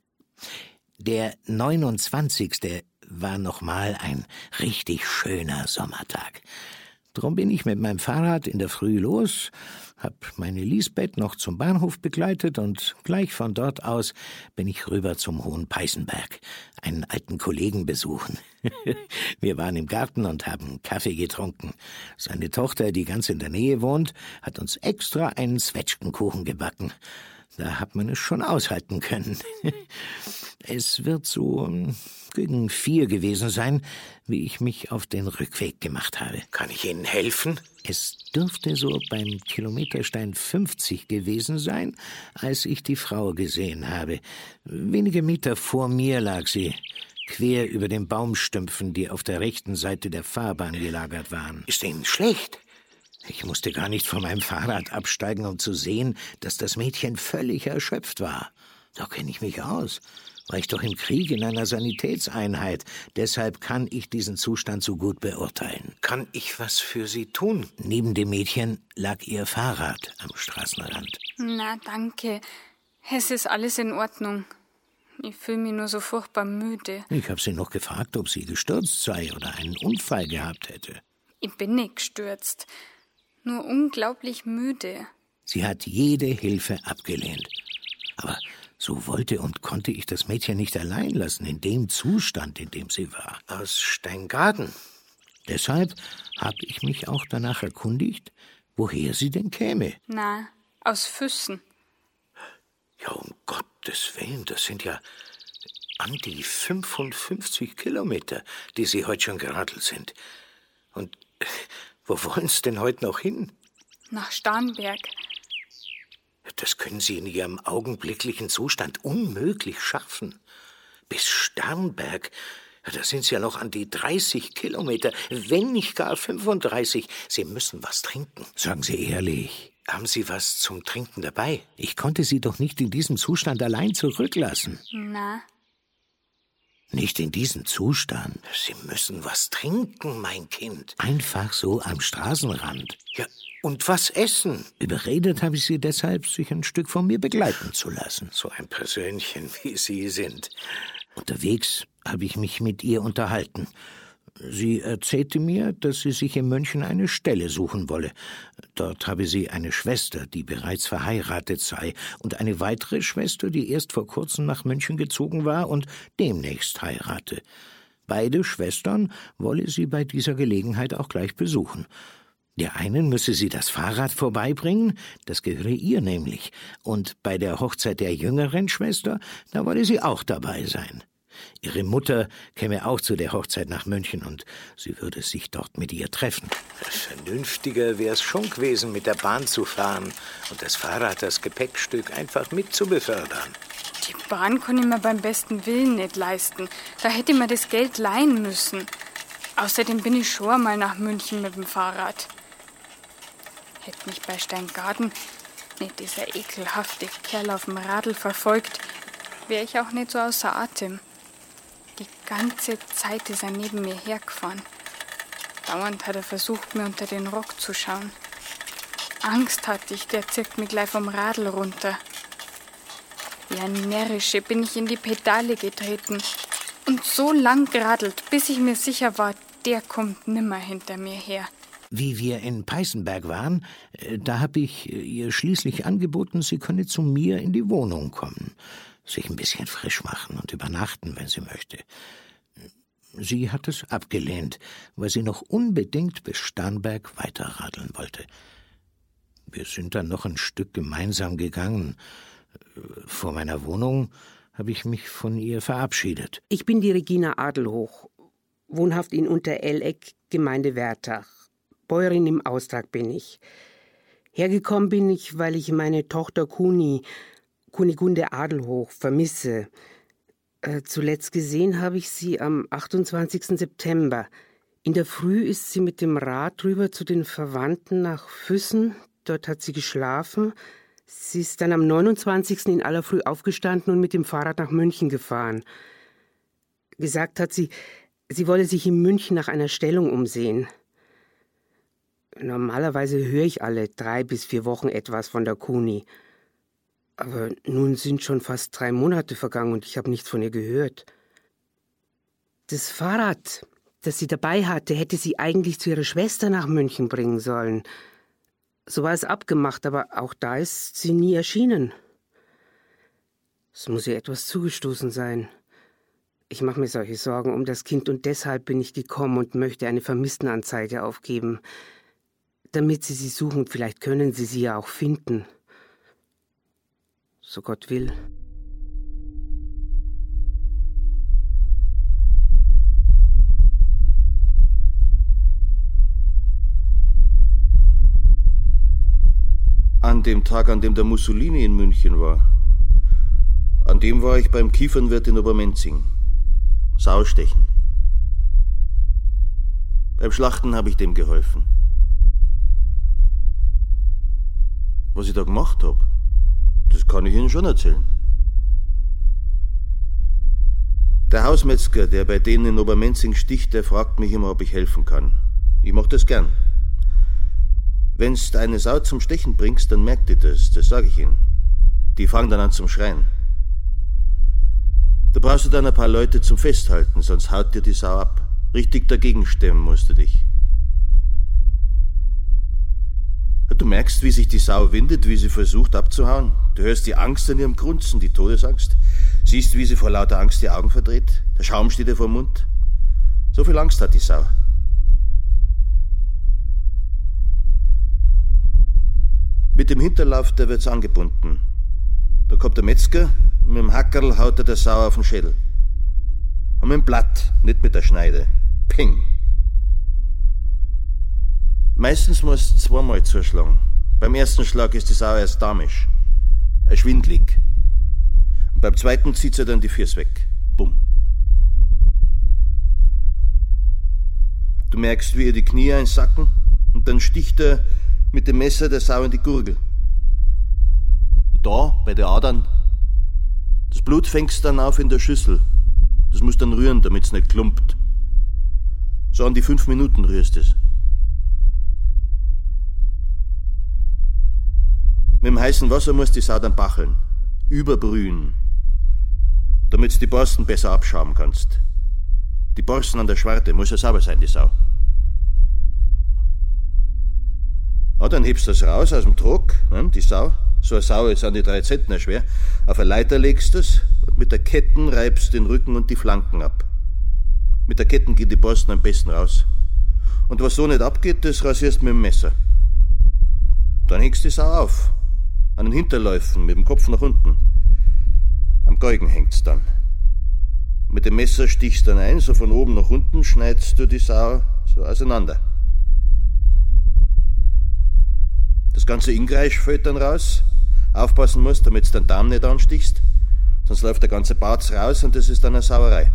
Der 29. war nochmal ein richtig schöner Sommertag. Drum bin ich mit meinem Fahrrad in der Früh los, hab meine Lisbeth noch zum Bahnhof begleitet und gleich von dort aus bin ich rüber zum Hohen Peißenberg, einen alten Kollegen besuchen. Wir waren im Garten und haben Kaffee getrunken. Seine Tochter, die ganz in der Nähe wohnt, hat uns extra einen Zwetschgenkuchen gebacken. Da hat man es schon aushalten können. Es wird so gegen 4 gewesen sein, wie ich mich auf den Rückweg gemacht habe. Kann ich Ihnen helfen? Es dürfte so beim Kilometerstein 50 gewesen sein, als ich die Frau gesehen habe. Wenige Meter vor mir lag sie, quer über den Baumstümpfen, die auf der rechten Seite der Fahrbahn gelagert waren. Ist Ihnen schlecht? Ich musste gar nicht von meinem Fahrrad absteigen, um zu sehen, dass das Mädchen völlig erschöpft war. Da kenne ich mich aus. War ich doch im Krieg in einer Sanitätseinheit. Deshalb kann ich diesen Zustand so gut beurteilen. Kann ich was für Sie tun? Neben dem Mädchen lag ihr Fahrrad am Straßenrand. Na, danke. Es ist alles in Ordnung. Ich fühle mich nur so furchtbar müde. Ich habe sie noch gefragt, ob sie gestürzt sei oder einen Unfall gehabt hätte. Ich bin nicht gestürzt. Nur unglaublich müde. Sie hat jede Hilfe abgelehnt. Aber so wollte und konnte ich das Mädchen nicht allein lassen, in dem Zustand, in dem sie war. Aus Steingaden. Deshalb habe ich mich auch danach erkundigt, woher sie denn käme. Na, aus Füssen. Ja, um Gottes Willen, das sind ja an die 55 Kilometer, die Sie heute schon geradelt sind. Und wo wollen Sie denn heute noch hin? Nach Starnberg. Das können Sie in Ihrem augenblicklichen Zustand unmöglich schaffen. Bis Starnberg, da sind Sie ja noch an die 30 Kilometer, wenn nicht gar 35. Sie müssen was trinken. Sagen Sie ehrlich, haben Sie was zum Trinken dabei? Ich konnte Sie doch nicht in diesem Zustand allein zurücklassen. Na? Nicht in diesem Zustand. Sie müssen was trinken, mein Kind. Einfach so am Straßenrand. Ja, und was essen? Überredet habe ich Sie deshalb, sich ein Stück von mir begleiten zu lassen. So ein Persönchen, wie Sie sind. Unterwegs habe ich mich mit ihr unterhalten. Sie erzählte mir, dass sie sich in München eine Stelle suchen wolle. Dort habe sie eine Schwester, die bereits verheiratet sei, und eine weitere Schwester, die erst vor kurzem nach München gezogen war und demnächst heirate. Beide Schwestern wolle sie bei dieser Gelegenheit auch gleich besuchen. Der einen müsse sie das Fahrrad vorbeibringen, das gehöre ihr nämlich, und bei der Hochzeit der jüngeren Schwester, da wolle sie auch dabei sein. Ihre Mutter käme auch zu der Hochzeit nach München und sie würde sich dort mit ihr treffen. Vernünftiger wäre es schon gewesen, mit der Bahn zu fahren und das Fahrrad, das Gepäckstück, einfach mit zu befördern. Die Bahn kann ich mir beim besten Willen nicht leisten. Da hätte ich mir das Geld leihen müssen. Außerdem bin ich schon einmal nach München mit dem Fahrrad. Hätte mich bei Steingaden nicht dieser ekelhafte Kerl auf dem Radl verfolgt, wäre ich auch nicht so außer Atem. Die ganze Zeit ist er neben mir hergefahren. Dauernd hat er versucht, mir unter den Rock zu schauen. Angst hatte ich, der zirkt mich gleich vom Radl runter. Wie ein Närrische bin ich in die Pedale getreten und so lang geradelt, bis ich mir sicher war, der kommt nimmer hinter mir her. Wie wir in Peißenberg waren, da habe ich ihr schließlich angeboten, sie könne zu mir in die Wohnung kommen, sich ein bisschen frisch machen und übernachten, wenn sie möchte. Sie hat es abgelehnt, weil sie noch unbedingt bis Starnberg weiterradeln wollte. Wir sind dann noch ein Stück gemeinsam gegangen. Vor meiner Wohnung habe ich mich von ihr verabschiedet. Ich bin die Regina Adelhoch, wohnhaft in Unterelleck, Gemeinde Wertach. Bäuerin im Austrag bin ich. Hergekommen bin ich, weil ich meine Tochter Kunigunde Adelhoch, vermisse. Zuletzt gesehen habe ich sie am 28. September. In der Früh ist sie mit dem Rad rüber zu den Verwandten nach Füssen. Dort hat sie geschlafen. Sie ist dann am 29. in aller Früh aufgestanden und mit dem Fahrrad nach München gefahren. Gesagt hat sie, sie wolle sich in München nach einer Stellung umsehen. Normalerweise höre ich alle 3 bis 4 Wochen etwas von der Kuni. Aber nun sind schon fast 3 Monate vergangen und ich habe nichts von ihr gehört. Das Fahrrad, das sie dabei hatte, hätte sie eigentlich zu ihrer Schwester nach München bringen sollen. So war es abgemacht, aber auch da ist sie nie erschienen. Es muss ihr etwas zugestoßen sein. Ich mache mir solche Sorgen um das Kind und deshalb bin ich gekommen und möchte eine Vermisstenanzeige aufgeben. Damit Sie suchen, vielleicht können Sie sie ja auch finden. So Gott will. An dem Tag, an dem der Mussolini in München war, an dem war ich beim Kiefernwirt in Obermenzing. Saustechen. Beim Schlachten habe ich dem geholfen. Was ich da gemacht habe, das kann ich Ihnen schon erzählen. Der Hausmetzger, der bei denen in Obermenzing sticht, der fragt mich immer, ob ich helfen kann. Ich mach das gern. Wenn's eine Sau zum Stechen bringst, dann merkt die das sage ich Ihnen. Die fangen dann an zum Schreien. Da brauchst du dann ein paar Leute zum Festhalten, sonst haut dir die Sau ab. Richtig dagegen stemmen musst du dich. Du merkst, wie sich die Sau windet, wie sie versucht abzuhauen. Du hörst die Angst an ihrem Grunzen, die Todesangst. Siehst, wie sie vor lauter Angst die Augen verdreht. Der Schaum steht ihr vor dem Mund. So viel Angst hat die Sau. Mit dem Hinterlauf, da wird's angebunden. Da kommt der Metzger, mit dem Hackerl haut er der Sau auf den Schädel. Und mit dem Blatt, nicht mit der Schneide. Ping! Meistens musst du 2-mal zuschlagen. Beim ersten Schlag ist die Sau erst damisch, schwindlig. Und beim zweiten zieht sie dann die Füße weg. Bumm. Du merkst, wie ihr die Knie einsacken und dann sticht er mit dem Messer der Sau in die Gurgel. Da, bei den Adern. Das Blut fängst dann auf in der Schüssel. Das musst dann rühren, damit's nicht klumpt. So an die 5 Minuten rührst es. Mit dem heißen Wasser musst du die Sau dann bacheln, überbrühen, damit du die Borsten besser abschaben kannst. Die Borsten an der Schwarte muss ja sauber sein, die Sau. Ja, dann hebst du das raus aus dem Trog, die Sau. So eine Sau ist an die 3 Zentner schwer. Auf eine Leiter legst du es und mit der Ketten reibst du den Rücken und die Flanken ab. Mit der Ketten gehen die Borsten am besten raus. Und was so nicht abgeht, das rasierst du mit dem Messer. Dann hängst du die Sau auf. An den Hinterläufen, mit dem Kopf nach unten. Am Galgen hängt's dann. Mit dem Messer stichst du dann ein, so von oben nach unten schneidest du die Sau so auseinander. Das ganze Ingreisch fällt dann raus. Aufpassen musst, damit du den Darm nicht anstichst. Sonst läuft der ganze Barz raus und das ist dann eine Sauerei.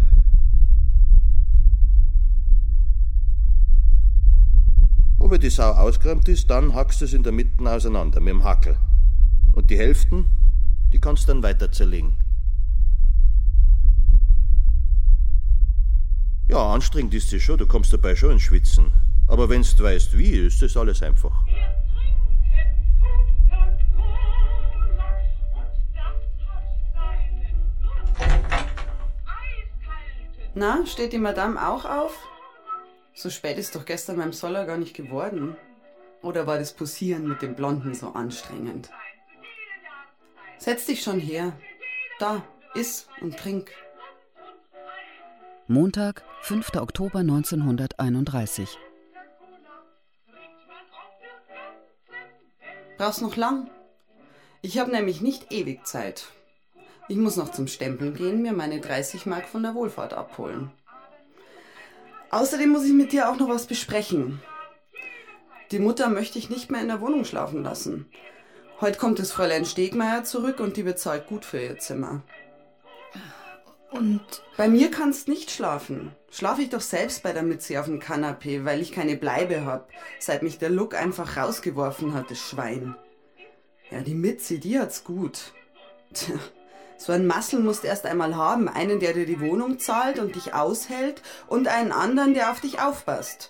Ob die Sau ausgeräumt ist, dann hackst du es in der Mitte auseinander mit dem Hackel. Und die Hälften, die kannst du dann weiter zerlegen. Ja, anstrengend ist sie schon, du kommst dabei schon ins Schwitzen. Aber wenn's weißt wie, ist das alles einfach. Na, steht die Madame auch auf? So spät ist doch gestern beim Soller gar nicht geworden. Oder war das Posieren mit dem Blonden so anstrengend? Setz dich schon her. Da, iss und trink. Montag, 5. Oktober 1931. Brauchst noch lang? Ich habe nämlich nicht ewig Zeit. Ich muss noch zum Stempeln gehen, mir meine 30 Mark von der Wohlfahrt abholen. Außerdem muss ich mit dir auch noch was besprechen. Die Mutter möchte ich nicht mehr in der Wohnung schlafen lassen. Heute kommt das Fräulein Stegmeier zurück und die bezahlt gut für ihr Zimmer. Und? Bei mir kannst nicht schlafen. Schlafe ich doch selbst bei der Mitzi auf dem Kanapee, weil ich keine Bleibe hab, seit mich der Luck einfach rausgeworfen hat, das Schwein. Ja, die Mitzi, die hat's gut. Tja, so ein Massel musst du erst einmal haben. Einen, der dir die Wohnung zahlt und dich aushält, und einen anderen, der auf dich aufpasst.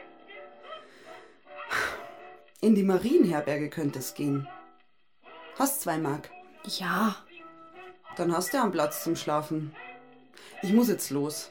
In die Marienherberge könnte es gehen. Hast 2 Mark? Ja. Dann hast du einen Platz zum Schlafen. Ich muss jetzt los.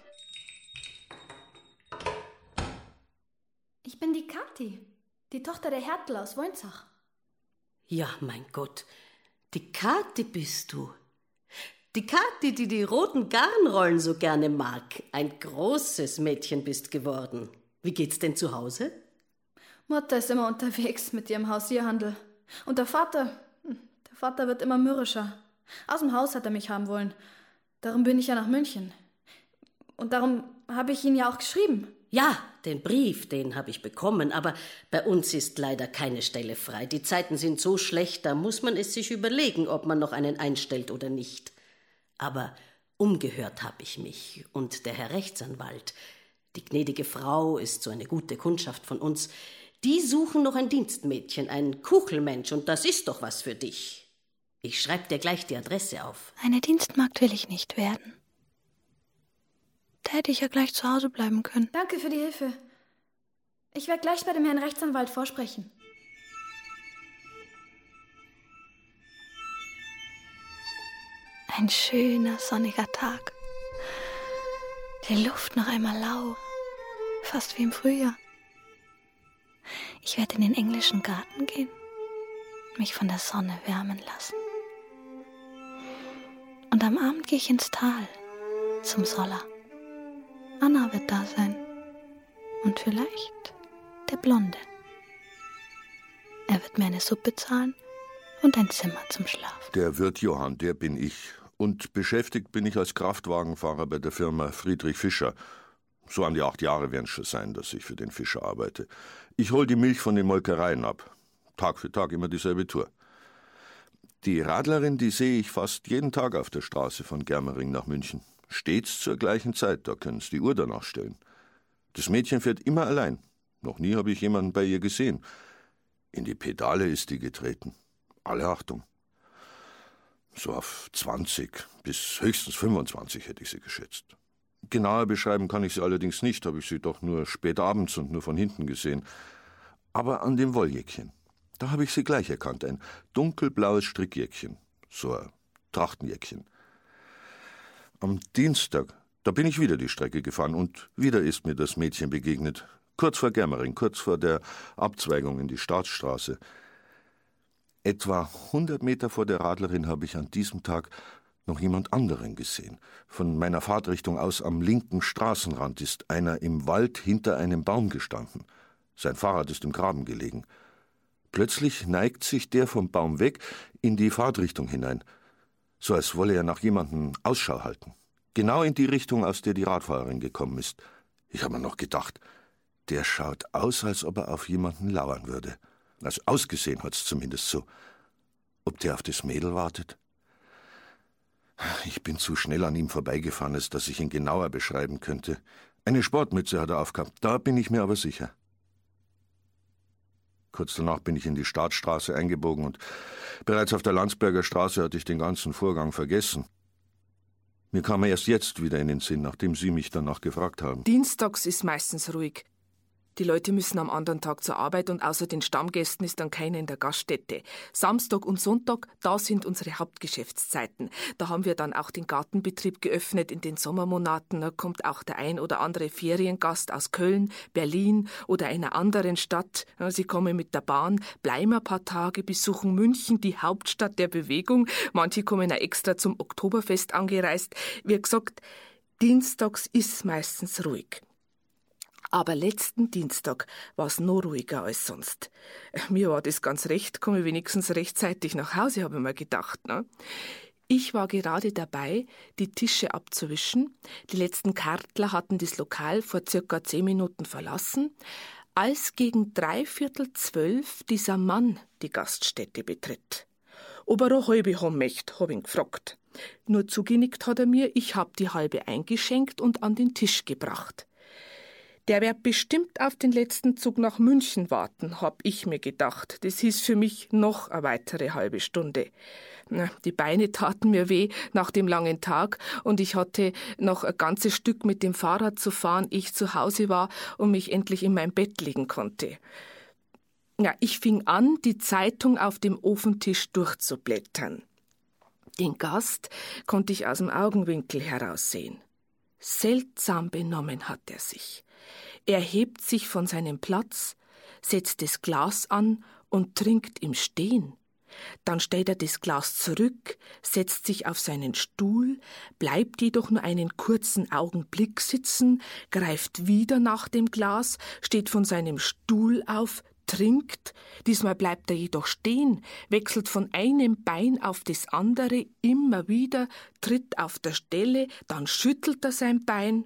Ich bin die Kathi, die Tochter der Hertel aus Woinzach. Ja, mein Gott, die Kathi bist du. Die Kathi, die die roten Garnrollen so gerne mag. Ein großes Mädchen bist geworden. Wie geht's denn zu Hause? Mutter ist immer unterwegs mit ihrem Hausierhandel. Und der Vater wird immer mürrischer. Aus dem Haus hat er mich haben wollen. Darum bin ich ja nach München. Und darum habe ich ihn ja auch geschrieben. Ja, den Brief, den habe ich bekommen, aber bei uns ist leider keine Stelle frei. Die Zeiten sind so schlecht, da muss man es sich überlegen, ob man noch einen einstellt oder nicht. Aber umgehört habe ich mich, und der Herr Rechtsanwalt, die gnädige Frau ist so eine gute Kundschaft von uns, die suchen noch ein Dienstmädchen, ein Kuchelmensch, und das ist doch was für dich. Ich schreibe dir gleich die Adresse auf. Eine Dienstmagd will ich nicht werden. Da hätte ich ja gleich zu Hause bleiben können. Danke für die Hilfe. Ich werde gleich bei dem Herrn Rechtsanwalt vorsprechen. Ein schöner, sonniger Tag. Die Luft noch einmal lau, fast wie im Frühjahr. Ich werde in den englischen Garten gehen, mich von der Sonne wärmen lassen. Und am Abend gehe ich ins Tal, zum Soller. Anna wird da sein. Und vielleicht der Blonde. Er wird mir eine Suppe zahlen und ein Zimmer zum Schlafen. Der Wirt Johann, der bin ich. Und beschäftigt bin ich als Kraftwagenfahrer bei der Firma Friedrich Fischer. So an die 8 Jahre werden es schon sein, dass ich für den Fischer arbeite. Ich hol die Milch von den Molkereien ab. Tag für Tag immer dieselbe Tour. Die Radlerin, die sehe ich fast jeden Tag auf der Straße von Germering nach München. Stets zur gleichen Zeit, da können Sie die Uhr danach stellen. Das Mädchen fährt immer allein. Noch nie habe ich jemanden bei ihr gesehen. In die Pedale ist die getreten. Alle Achtung. So auf 20 bis höchstens 25 hätte ich sie geschätzt. Genauer beschreiben kann ich sie allerdings nicht, habe ich sie doch nur spät abends und nur von hinten gesehen. Aber an dem Wolljäckchen, da habe ich sie gleich erkannt, ein dunkelblaues Strickjäckchen, so ein Trachtenjäckchen. Am Dienstag, da bin ich wieder die Strecke gefahren und wieder ist mir das Mädchen begegnet, kurz vor Germering, kurz vor der Abzweigung in die Staatsstraße. Etwa 100 Meter vor der Radlerin habe ich an diesem Tag noch jemand anderen gesehen. Von meiner Fahrtrichtung aus am linken Straßenrand ist einer im Wald hinter einem Baum gestanden. Sein Fahrrad ist im Graben gelegen. Plötzlich neigt sich der vom Baum weg in die Fahrtrichtung hinein, so als wolle er nach jemandem Ausschau halten. Genau in die Richtung, aus der die Radfahrerin gekommen ist. Ich habe mir noch gedacht, der schaut aus, als ob er auf jemanden lauern würde. Also ausgesehen hat's zumindest so. Ob der auf das Mädel wartet? Ich bin zu schnell an ihm vorbeigefahren, als dass ich ihn genauer beschreiben könnte. Eine Sportmütze hat er aufgehabt, da bin ich mir aber sicher. Kurz danach bin ich in die Staatsstraße eingebogen und bereits auf der Landsberger Straße hatte ich den ganzen Vorgang vergessen. Mir kam er erst jetzt wieder in den Sinn, nachdem Sie mich danach gefragt haben. Dienstags ist meistens ruhig. Die Leute müssen am anderen Tag zur Arbeit und außer den Stammgästen ist dann keiner in der Gaststätte. Samstag und Sonntag, da sind unsere Hauptgeschäftszeiten. Da haben wir dann auch den Gartenbetrieb geöffnet in den Sommermonaten. Da kommt auch der ein oder andere Feriengast aus Köln, Berlin oder einer anderen Stadt. Sie kommen mit der Bahn, bleiben ein paar Tage, besuchen München, die Hauptstadt der Bewegung. Manche kommen auch extra zum Oktoberfest angereist. Wie gesagt, dienstags ist meistens ruhig. Aber letzten Dienstag war es noch ruhiger als sonst. Mir war das ganz recht, komme ich wenigstens rechtzeitig nach Hause, habe ich mir gedacht. Ne? Ich war gerade dabei, die Tische abzuwischen. Die letzten Kärtler hatten das Lokal vor circa 10 Minuten verlassen, als gegen 11:45 dieser Mann die Gaststätte betritt. Ob er eine halbe haben möchte, habe ich ihn gefragt. Nur zugenickt hat er mir, ich habe die halbe eingeschenkt und an den Tisch gebracht. Der wird bestimmt auf den letzten Zug nach München warten, hab ich mir gedacht. Das hieß für mich noch eine weitere halbe Stunde. Die Beine taten mir weh nach dem langen Tag und ich hatte noch ein ganzes Stück mit dem Fahrrad zu fahren, ehe ich zu Hause war und mich endlich in mein Bett legen konnte. Ja, ich fing an, die Zeitung auf dem Ofentisch durchzublättern. Den Gast konnte ich aus dem Augenwinkel heraussehen. Seltsam benommen hat er sich. Er hebt sich von seinem Platz, setzt das Glas an und trinkt im Stehen. Dann stellt er das Glas zurück, setzt sich auf seinen Stuhl, bleibt jedoch nur einen kurzen Augenblick sitzen, greift wieder nach dem Glas, steht von seinem Stuhl auf, trinkt, diesmal bleibt er jedoch stehen, wechselt von einem Bein auf das andere, immer wieder, tritt auf der Stelle, dann schüttelt er sein Bein.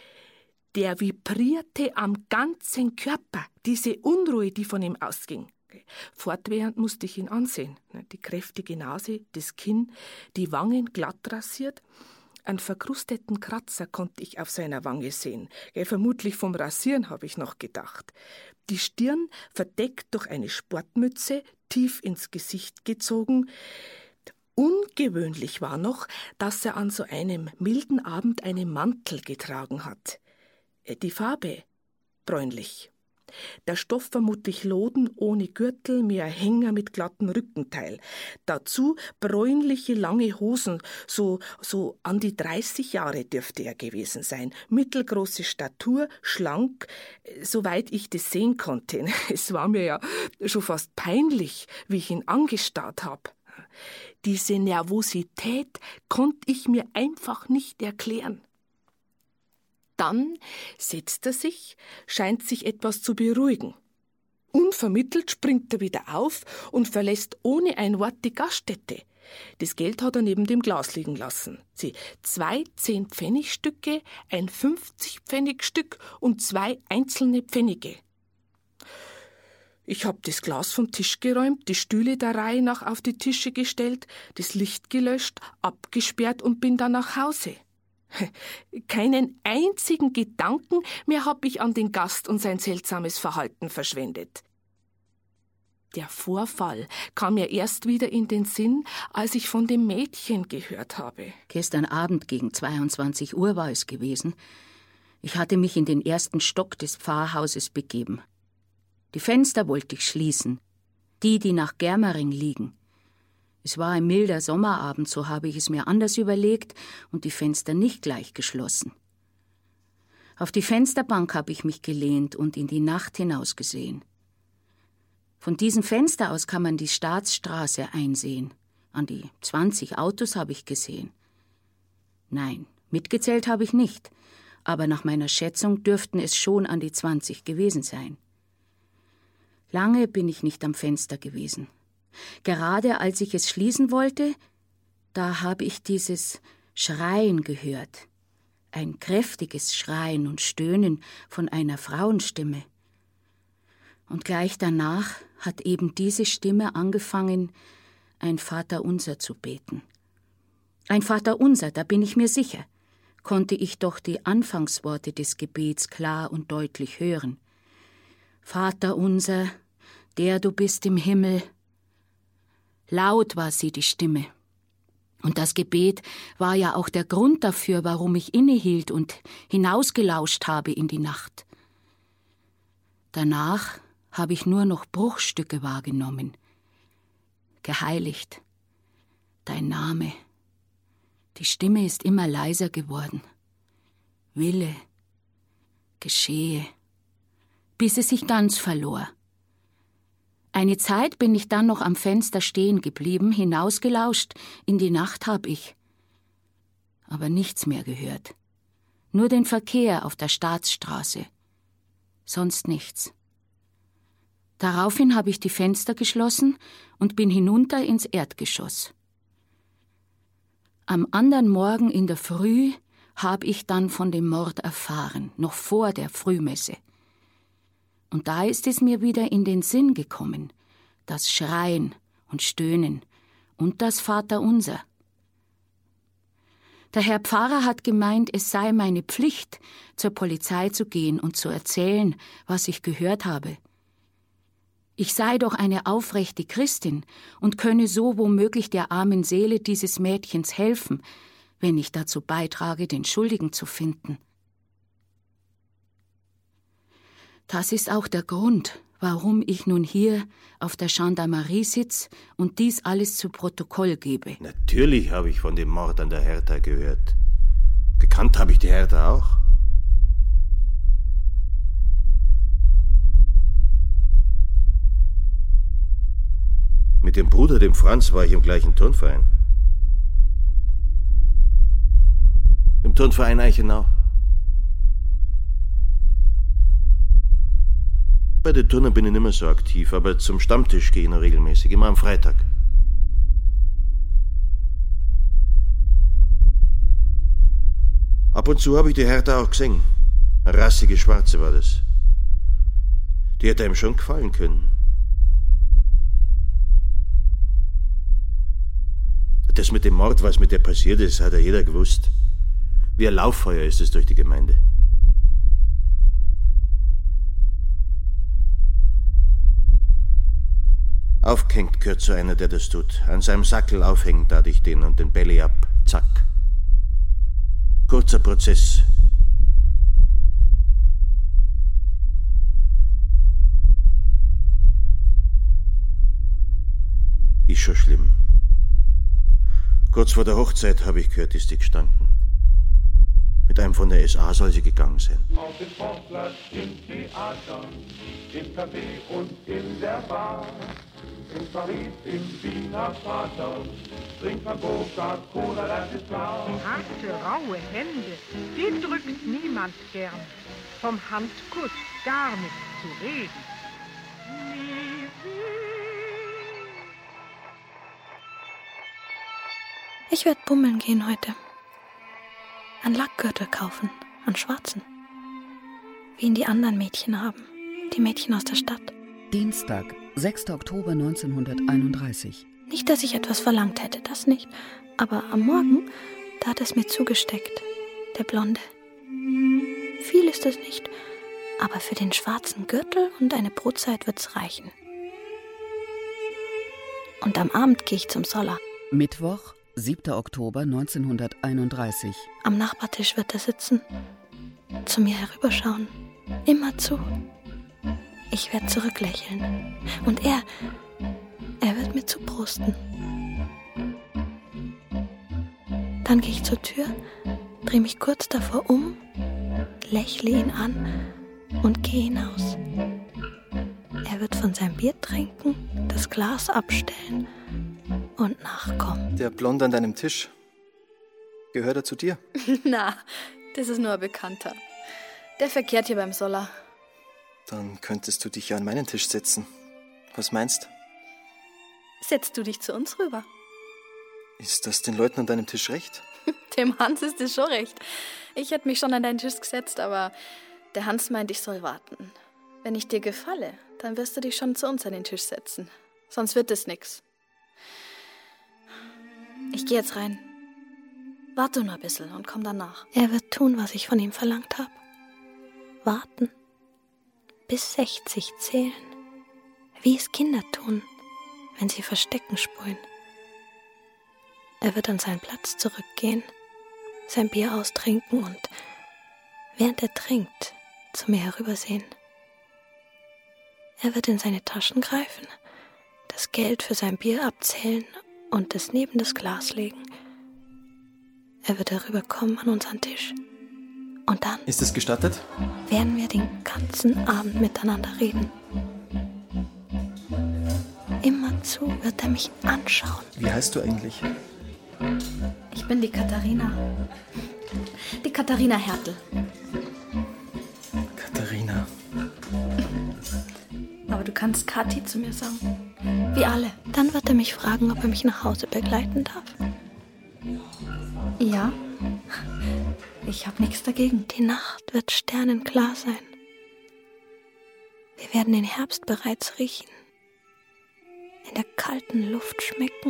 Der vibrierte am ganzen Körper, diese Unruhe, die von ihm ausging. Fortwährend musste ich ihn ansehen. Die kräftige Nase, das Kinn, die Wangen glatt rasiert. Einen verkrusteten Kratzer konnte ich auf seiner Wange sehen. Vermutlich vom Rasieren, habe ich noch gedacht. Die Stirn verdeckt durch eine Sportmütze, tief ins Gesicht gezogen. Ungewöhnlich war noch, dass er an so einem milden Abend einen Mantel getragen hat. Die Farbe bräunlich. Der Stoff vermutlich Loden ohne Gürtel, mehr Hänger mit glattem Rückenteil. Dazu bräunliche lange Hosen, so an die 30 Jahre dürfte er gewesen sein. Mittelgroße Statur, schlank, soweit ich das sehen konnte. Es war mir ja schon fast peinlich, wie ich ihn angestarrt habe. Diese Nervosität konnte ich mir einfach nicht erklären. Dann setzt er sich, scheint sich etwas zu beruhigen. Unvermittelt springt er wieder auf und verlässt ohne ein Wort die Gaststätte. Das Geld hat er neben dem Glas liegen lassen. 2 10-Pfennigstücke, ein 50-Pfennigstück und 2 einzelne Pfennige. Ich habe das Glas vom Tisch geräumt, die Stühle der Reihe nach auf die Tische gestellt, das Licht gelöscht, abgesperrt und bin dann nach Hause. Keinen einzigen Gedanken mehr habe ich an den Gast und sein seltsames Verhalten verschwendet. Der Vorfall kam mir erst wieder in den Sinn, als ich von dem Mädchen gehört habe. Gestern Abend gegen 22 Uhr war es gewesen. Ich hatte mich in den ersten Stock des Pfarrhauses begeben. Die Fenster wollte ich schließen, die nach Germering liegen. Es war ein milder Sommerabend, so habe ich es mir anders überlegt und die Fenster nicht gleich geschlossen. Auf die Fensterbank habe ich mich gelehnt und in die Nacht hinausgesehen. Von diesem Fenster aus kann man die Staatsstraße einsehen. An die 20 Autos habe ich gesehen. Nein, mitgezählt habe ich nicht, aber nach meiner Schätzung dürften es schon an die 20 gewesen sein. Lange bin ich nicht am Fenster gewesen. Gerade als ich es schließen wollte, da habe ich dieses Schreien gehört. Ein kräftiges Schreien und Stöhnen von einer Frauenstimme. Und gleich danach hat eben diese Stimme angefangen, ein Vaterunser zu beten. Ein Vaterunser, da bin ich mir sicher, konnte ich doch die Anfangsworte des Gebets klar und deutlich hören. Vaterunser, der du bist im Himmel. Laut war sie, die Stimme. Und das Gebet war ja auch der Grund dafür, warum ich innehielt und hinausgelauscht habe in die Nacht. Danach habe ich nur noch Bruchstücke wahrgenommen. Geheiligt. Dein Name. Die Stimme ist immer leiser geworden. Wille. Geschehe. Bis es sich ganz verlor. Eine Zeit bin ich dann noch am Fenster stehen geblieben, hinausgelauscht, in die Nacht hab ich. Aber nichts mehr gehört. Nur den Verkehr auf der Staatsstraße. Sonst nichts. Daraufhin habe ich die Fenster geschlossen und bin hinunter ins Erdgeschoss. Am anderen Morgen in der Früh habe ich dann von dem Mord erfahren, noch vor der Frühmesse. Und da ist es mir wieder in den Sinn gekommen, das Schreien und Stöhnen und das Vaterunser. Der Herr Pfarrer hat gemeint, es sei meine Pflicht, zur Polizei zu gehen und zu erzählen, was ich gehört habe. Ich sei doch eine aufrechte Christin und könne so womöglich der armen Seele dieses Mädchens helfen, wenn ich dazu beitrage, den Schuldigen zu finden. Das ist auch der Grund, warum ich nun hier auf der Gendarmerie sitze und dies alles zu Protokoll gebe. Natürlich habe ich von dem Mord an der Hertha gehört. Gekannt habe ich die Hertha auch. Mit dem Bruder, dem Franz, war ich im gleichen Turnverein. Im Turnverein Eichenau. Bei den Turnern bin ich nicht mehr so aktiv, aber zum Stammtisch gehe ich noch regelmäßig, immer am Freitag. Ab und zu habe ich die Hertha auch gesehen. Eine rassige Schwarze war das. Die hätte ihm schon gefallen können. Das mit dem Mord, was mit der passiert ist, hat ja jeder gewusst. Wie ein Lauffeuer ist es durch die Gemeinde. Aufgehängt gehört so einer, der das tut. An seinem Sackel aufhängen tat ich den und den Belly ab. Zack. Kurzer Prozess. Ist schon schlimm. Kurz vor der Hochzeit habe ich gehört, ist die gestanden. Mit einem von der SA soll sie gegangen sein. Auf dem Sportplatz, im Theater, im Café und in der Bar. In Paris, im Wiener Prater, trinkt man Coca-Cola, das ist klar. Harte, raue Hände, die drückt niemand gern. Vom Handkuss gar nicht zu reden. Ich werde bummeln gehen heute. Einen Lackgürtel kaufen, einen schwarzen. Wie ihn die anderen Mädchen haben. Die Mädchen aus der Stadt. Dienstag, 6. Oktober 1931. Nicht, dass ich etwas verlangt hätte, das nicht. Aber am Morgen, da hat es mir zugesteckt. Der Blonde. Viel ist es nicht, aber für den schwarzen Gürtel und eine Brotzeit wird's reichen. Und am Abend gehe ich zum Soller. Mittwoch, 7. Oktober 1931. Am Nachbartisch wird er sitzen, zu mir herüberschauen, immer zu. Ich werde zurücklächeln und er wird mir zuprosten. Dann gehe ich zur Tür, drehe mich kurz davor um, lächle ihn an und gehe hinaus. Er wird von seinem Bier trinken, das Glas abstellen und nachkommen. Der Blonde an deinem Tisch, gehört er zu dir? Na, das ist nur ein Bekannter. Der verkehrt hier beim Soller. Dann könntest du dich ja an meinen Tisch setzen. Was meinst? Setzt du dich zu uns rüber? Ist das den Leuten an deinem Tisch recht? Dem Hans ist es schon recht. Ich hätte mich schon an deinen Tisch gesetzt, aber der Hans meint, ich soll warten. Wenn ich dir gefalle, dann wirst du dich schon zu uns an den Tisch setzen. Sonst wird es nix. Ich gehe jetzt rein. Warte nur ein bisschen und komm danach. Er wird tun, was ich von ihm verlangt habe. Warten. Bis 60 zählen. Wie es Kinder tun, wenn sie Verstecken spulen. Er wird an seinen Platz zurückgehen, sein Bier austrinken und während er trinkt, zu mir herübersehen. Er wird in seine Taschen greifen, das Geld für sein Bier abzählen und es neben das Glas legen. Er wird herüberkommen an unseren Tisch. Und dann... Ist es gestattet? ...werden wir den ganzen Abend miteinander reden. Immerzu wird er mich anschauen. Wie heißt du eigentlich? Ich bin die Katharina. Die Katharina Hertel. Katharina. Aber du kannst Kathi zu mir sagen. Wie alle. Dann wird er mich fragen, ob er mich nach Hause begleiten darf. Ja. Ich habe nichts dagegen. Die Nacht wird sternenklar sein. Wir werden den Herbst bereits riechen. In der kalten Luft schmecken.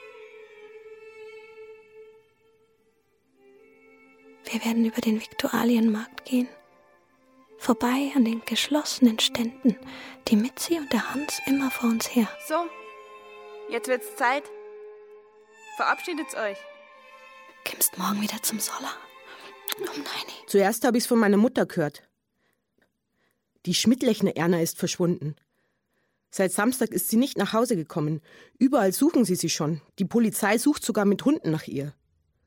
Wir werden über den Viktualienmarkt gehen. Vorbei an den geschlossenen Ständen, die Mitzi und der Hans immer vor uns her. So, jetzt wird's Zeit. Verabschiedet euch. Kommst morgen wieder zum Soller? Oh nein. Zuerst habe ich's von meiner Mutter gehört. Die Schmidtlechner Erna ist verschwunden. Seit Samstag ist sie nicht nach Hause gekommen. Überall suchen sie schon. Die Polizei sucht sogar mit Hunden nach ihr.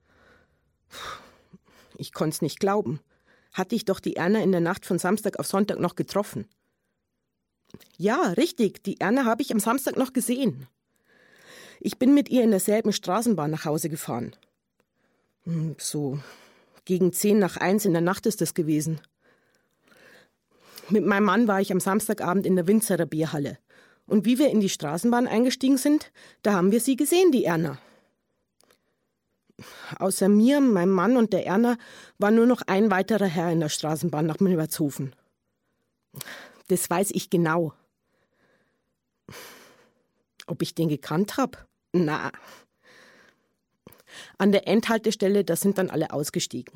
Ich konnt's nicht glauben. Hatte ich doch die Erna in der Nacht von Samstag auf Sonntag noch getroffen. Ja, richtig, die Erna habe ich am Samstag noch gesehen. Ich bin mit ihr in derselben Straßenbahn nach Hause gefahren. So gegen 1:50 in der Nacht ist das gewesen. Mit meinem Mann war ich am Samstagabend in der Winzerer Bierhalle. Und wie wir in die Straßenbahn eingestiegen sind, da haben wir sie gesehen, die Erna. Außer mir, meinem Mann und der Erna war nur noch ein weiterer Herr in der Straßenbahn nach Milbertshofen. Das weiß ich genau. Ob ich den gekannt habe? Na. An der Endhaltestelle, da sind dann alle ausgestiegen.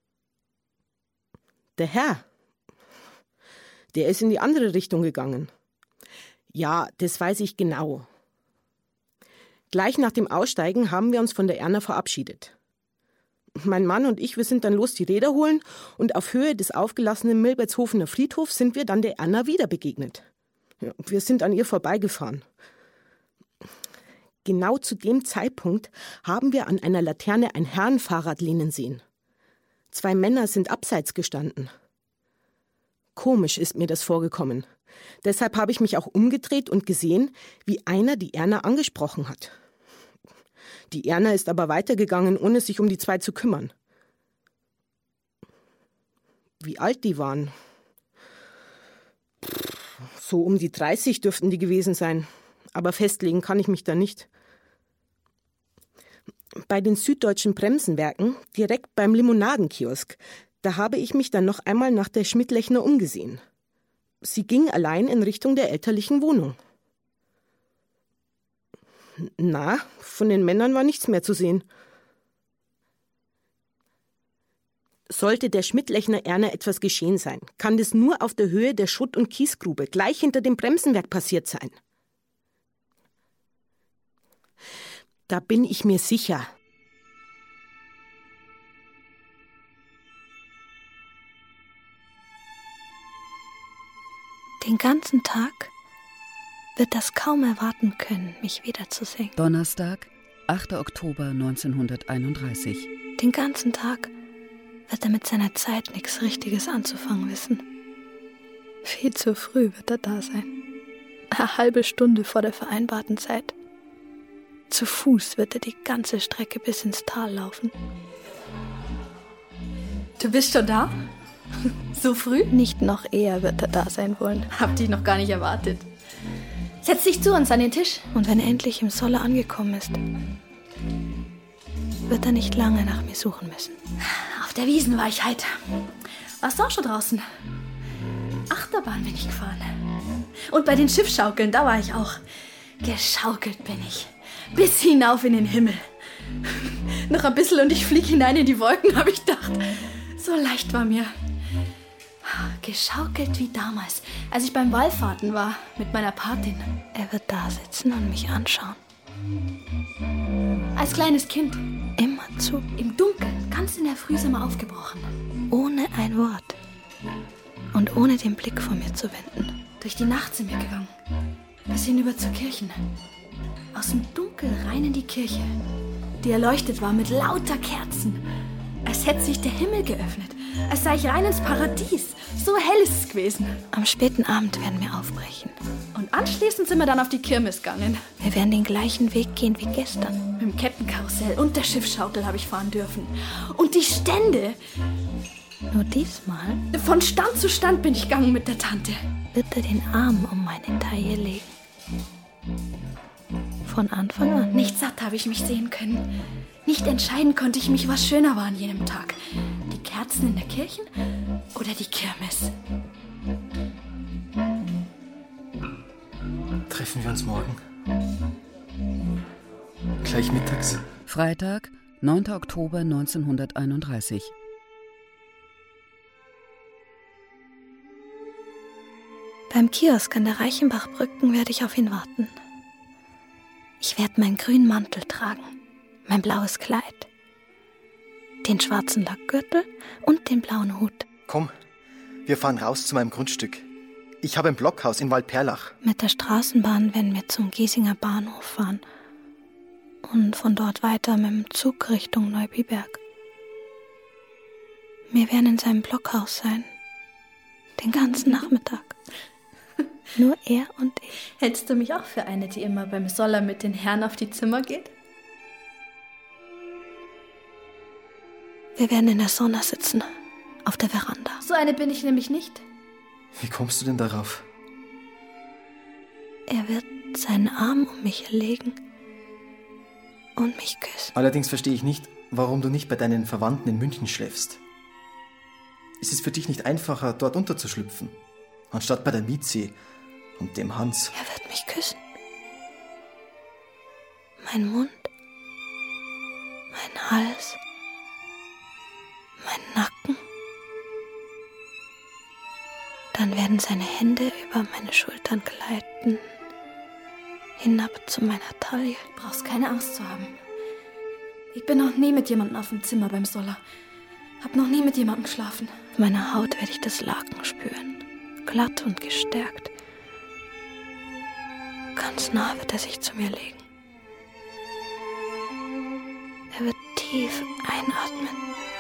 Der Herr, der ist in die andere Richtung gegangen. Ja, das weiß ich genau. Gleich nach dem Aussteigen haben wir uns von der Erna verabschiedet. Mein Mann und ich, wir sind dann los die Räder holen und auf Höhe des aufgelassenen Milbertshofener Friedhofs sind wir dann der Erna wieder begegnet. Ja, wir sind an ihr vorbeigefahren. Genau zu dem Zeitpunkt haben wir an einer Laterne ein Herrenfahrrad lehnen sehen. 2 Männer sind abseits gestanden. Komisch ist mir das vorgekommen. Deshalb habe ich mich auch umgedreht und gesehen, wie einer die Erna angesprochen hat. Die Erna ist aber weitergegangen, ohne sich um die 2 zu kümmern. Wie alt die waren? So um die 30 dürften die gewesen sein. Aber festlegen kann ich mich da nicht. Bei den Süddeutschen Bremsenwerken, direkt beim Limonadenkiosk, da habe ich mich dann noch einmal nach der Schmidtlechner umgesehen. Sie ging allein in Richtung der elterlichen Wohnung. Na, von den Männern war nichts mehr zu sehen. Sollte der Schmidtlechner Erna etwas geschehen sein, kann das nur auf der Höhe der Schutt- und Kiesgrube, gleich hinter dem Bremsenwerk passiert sein. Da bin ich mir sicher. Den ganzen Tag wird das kaum erwarten können, mich wiederzusehen. Donnerstag, 8. Oktober 1931. Den ganzen Tag wird er mit seiner Zeit nichts Richtiges anzufangen wissen. Viel zu früh wird er da sein. Eine halbe Stunde vor der vereinbarten Zeit. Zu Fuß wird er die ganze Strecke bis ins Tal laufen. Du bist schon da? So früh? Nicht noch eher wird er da sein wollen. Hab dich noch gar nicht erwartet. Setz dich zu uns an den Tisch. Und wenn er endlich im Soller angekommen ist, wird er nicht lange nach mir suchen müssen. Auf der Wiesn war ich heute. Warst du auch schon draußen? Achterbahn bin ich gefahren. Und bei den Schiffschaukeln, da war ich auch. Geschaukelt bin ich. Bis hinauf in den Himmel. Noch ein bisschen und ich fliege hinein in die Wolken, habe ich gedacht. So leicht war mir. Geschaukelt wie damals, als ich beim Wallfahrten war mit meiner Patin. Er wird da sitzen und mich anschauen. Als kleines Kind. Immerzu. Im Dunkeln, ganz in der Früh sind wir aufgebrochen. Ohne ein Wort. Und ohne den Blick von mir zu wenden. Durch die Nacht sind wir gegangen. Bis hinüber zur Kirche. Aus dem Dunkel rein in die Kirche, die erleuchtet war mit lauter Kerzen. Als hätte sich der Himmel geöffnet. Als sei ich rein ins Paradies. So hell ist es gewesen. Am späten Abend werden wir aufbrechen. Und anschließend sind wir dann auf die Kirmes gegangen. Wir werden den gleichen Weg gehen wie gestern. Mit dem Kettenkarussell und der Schiffsschaukel habe ich fahren dürfen. Und die Stände. Nur diesmal? Von Stand zu Stand bin ich gegangen mit der Tante. Bitte den Arm um meine Taille legen. Von Anfang an. Nicht satt habe ich mich sehen können. Nicht entscheiden konnte ich mich, was schöner war an jenem Tag. Die Kerzen in der Kirche oder die Kirmes. Treffen wir uns morgen? Gleich mittags? Freitag, 9. Oktober 1931. Beim Kiosk an der Reichenbachbrücken werde ich auf ihn warten. Ich werde meinen grünen Mantel tragen, mein blaues Kleid, den schwarzen Lackgürtel und den blauen Hut. Komm, wir fahren raus zu meinem Grundstück. Ich habe ein Blockhaus in Waldperlach. Mit der Straßenbahn werden wir zum Giesinger Bahnhof fahren und von dort weiter mit dem Zug Richtung Neubiberg. Wir werden in seinem Blockhaus sein, den ganzen Nachmittag. Nur er und ich. Hältst du mich auch für eine, die immer beim Soller mit den Herren auf die Zimmer geht? Wir werden in der Sonne sitzen, auf der Veranda. So eine bin ich nämlich nicht. Wie kommst du denn darauf? Er wird seinen Arm um mich legen und mich küssen. Allerdings verstehe ich nicht, warum du nicht bei deinen Verwandten in München schläfst. Ist es für dich nicht einfacher, dort unterzuschlüpfen, anstatt bei der Miezi und dem Hans? Er wird mich küssen. Mein Mund, mein Hals, mein Nacken. Dann werden seine Hände über meine Schultern gleiten, hinab zu meiner Taille. Du brauchst keine Angst zu haben. Ich bin noch nie mit jemandem auf dem Zimmer beim Soller. Hab noch nie mit jemandem geschlafen. Auf meiner Haut werde ich das Laken spüren, glatt und gestärkt. Ganz nah wird er sich zu mir legen. Er wird tief einatmen,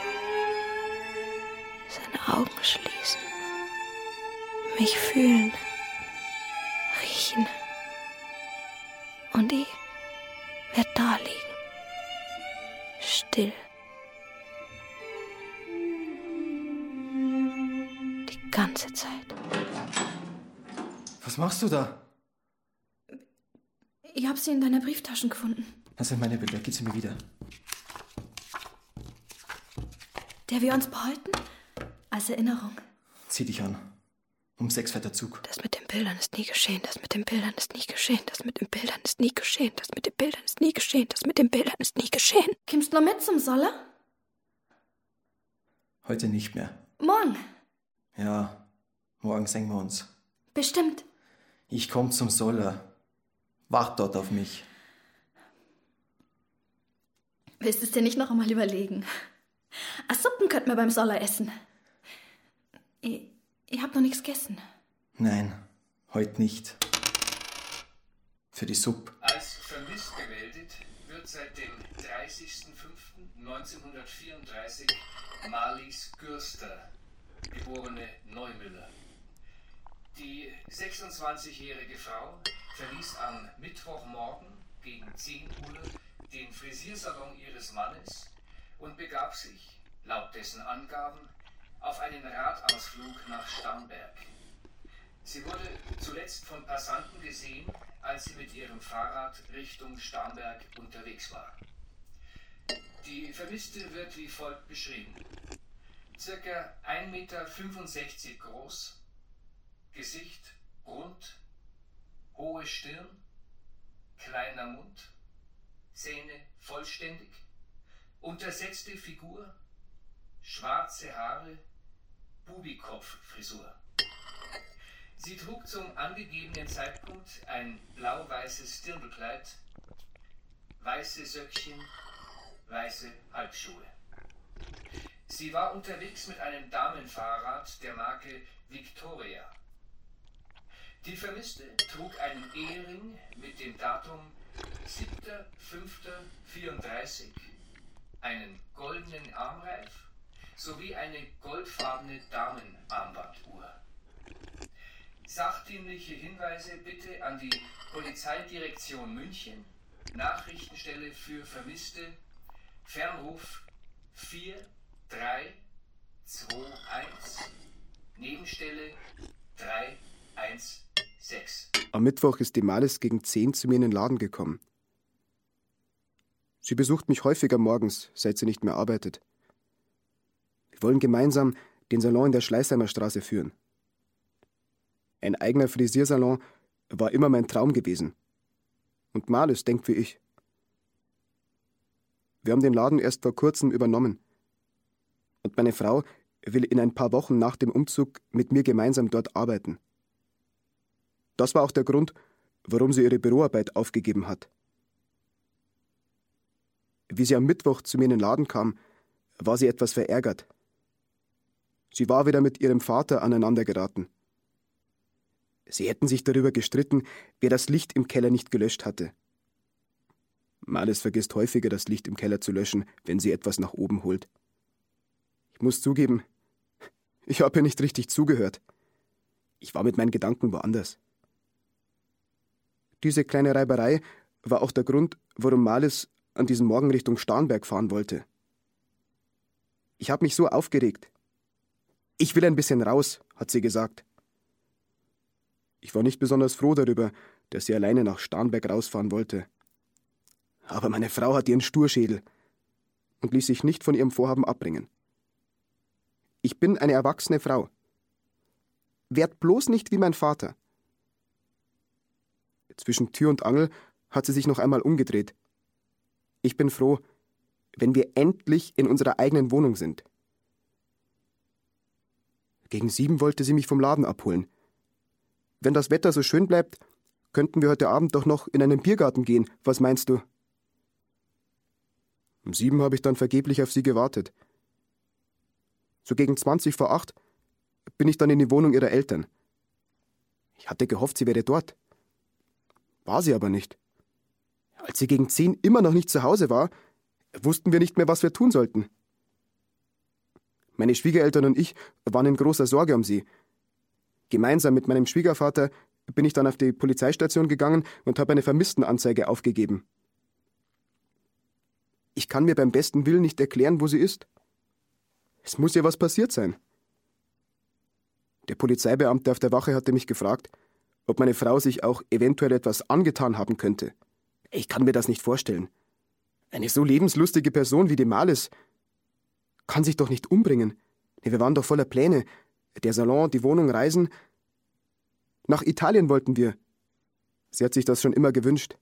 seine Augen schließen, mich fühlen, riechen. Und ich werde da liegen, still. Die ganze Zeit. Was machst du da? Ich habe sie in deiner Brieftasche gefunden. Das sind meine Bilder. Gib sie mir wieder. Der wir uns behalten? Als Erinnerung. Zieh dich an. Um 6 fährt der Zug. Das mit den Bildern ist nie geschehen. Das mit den Bildern ist nie geschehen. Das mit den Bildern ist nie geschehen. Das mit den Bildern ist nie geschehen. Das mit den Bildern ist nie geschehen. Kommst du noch mit zum Soller? Heute nicht mehr. Morgen? Ja, morgen sehen wir uns. Bestimmt. Ich komm zum Soller. Wart dort auf mich. Willst du es dir nicht noch einmal überlegen? Suppen könnten wir beim Soller essen. Ich hab noch nichts gegessen. Nein, heute nicht. Für die Suppe. Als vermisst gemeldet wird seit dem 30.05.1934 Marlies Gürster, geborene Neumüller. Die 26-jährige Frau verließ am Mittwochmorgen gegen 10 Uhr den Frisiersalon ihres Mannes und begab sich, laut dessen Angaben, auf einen Radausflug nach Starnberg. Sie wurde zuletzt von Passanten gesehen, als sie mit ihrem Fahrrad Richtung Starnberg unterwegs war. Die Vermisste wird wie folgt beschrieben. Circa 1,65 Meter groß, Gesicht rund, hohe Stirn, kleiner Mund, Zähne vollständig, untersetzte Figur, schwarze Haare, Bubikopffrisur. Sie trug zum angegebenen Zeitpunkt ein blau-weißes Dirndlkleid, weiße Söckchen, weiße Halbschuhe. Sie war unterwegs mit einem Damenfahrrad der Marke Victoria. Die Vermisste trug einen Ehering mit dem Datum 7.5.34, einen goldenen Armreif sowie eine goldfarbene Damenarmbanduhr. Sachdienliche Hinweise bitte an die Polizeidirektion München, Nachrichtenstelle für Vermisste, Fernruf 4321, Nebenstelle 316. Am Mittwoch ist die Malis gegen 10 zu mir in den Laden gekommen. Sie besucht mich häufiger morgens, seit sie nicht mehr arbeitet. Wir wollen gemeinsam den Salon in der Schleißheimer Straße führen. Ein eigener Frisiersalon war immer mein Traum gewesen. Und Malis denkt wie ich. Wir haben den Laden erst vor kurzem übernommen. Und meine Frau will in ein paar Wochen nach dem Umzug mit mir gemeinsam dort arbeiten. Das war auch der Grund, warum sie ihre Büroarbeit aufgegeben hat. Wie sie am Mittwoch zu mir in den Laden kam, war sie etwas verärgert. Sie war wieder mit ihrem Vater aneinander geraten. Sie hätten sich darüber gestritten, wer das Licht im Keller nicht gelöscht hatte. Malis vergisst häufiger, das Licht im Keller zu löschen, wenn sie etwas nach oben holt. Ich muss zugeben, ich habe ihr nicht richtig zugehört. Ich war mit meinen Gedanken woanders. Diese kleine Reiberei war auch der Grund, warum Malis an diesem Morgen Richtung Starnberg fahren wollte. Ich habe mich so aufgeregt. Ich will ein bisschen raus, hat sie gesagt. Ich war nicht besonders froh darüber, dass sie alleine nach Starnberg rausfahren wollte. Aber meine Frau hat ihren Sturschädel und ließ sich nicht von ihrem Vorhaben abbringen. Ich bin eine erwachsene Frau. Werd bloß nicht wie mein Vater. Zwischen Tür und Angel hat sie sich noch einmal umgedreht. Ich bin froh, wenn wir endlich in unserer eigenen Wohnung sind. Gegen 7 wollte sie mich vom Laden abholen. Wenn das Wetter so schön bleibt, könnten wir heute Abend doch noch in einen Biergarten gehen. Was meinst du? Um 7 habe ich dann vergeblich auf sie gewartet. So gegen 20 vor 8 bin ich dann in die Wohnung ihrer Eltern. Ich hatte gehofft, sie wäre dort. War sie aber nicht. Als sie gegen 10 immer noch nicht zu Hause war, wussten wir nicht mehr, was wir tun sollten. Meine Schwiegereltern und ich waren in großer Sorge um sie. Gemeinsam mit meinem Schwiegervater bin ich dann auf die Polizeistation gegangen und habe eine Vermisstenanzeige aufgegeben. Ich kann mir beim besten Willen nicht erklären, wo sie ist. Es muss ihr was passiert sein. Der Polizeibeamte auf der Wache hatte mich gefragt, ob meine Frau sich auch eventuell etwas angetan haben könnte. Ich kann mir das nicht vorstellen. Eine so lebenslustige Person wie die Malis kann sich doch nicht umbringen. Wir waren doch voller Pläne. Der Salon, die Wohnung, Reisen. Nach Italien wollten wir. Sie hat sich das schon immer gewünscht.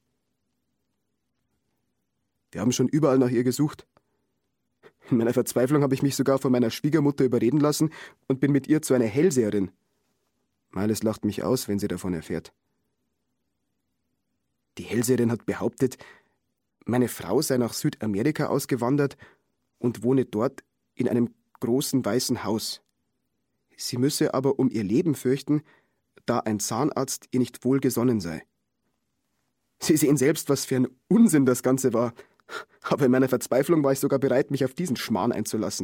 Wir haben schon überall nach ihr gesucht. In meiner Verzweiflung habe ich mich sogar von meiner Schwiegermutter überreden lassen und bin mit ihr zu einer Hellseherin. Malis lacht mich aus, wenn sie davon erfährt. Die Hellseherin hat behauptet, meine Frau sei nach Südamerika ausgewandert und wohne dort in einem großen weißen Haus. Sie müsse aber um ihr Leben fürchten, da ein Zahnarzt ihr nicht wohlgesonnen sei. Sie sehen selbst, was für ein Unsinn das Ganze war. Aber in meiner Verzweiflung war ich sogar bereit, mich auf diesen Schmarrn einzulassen.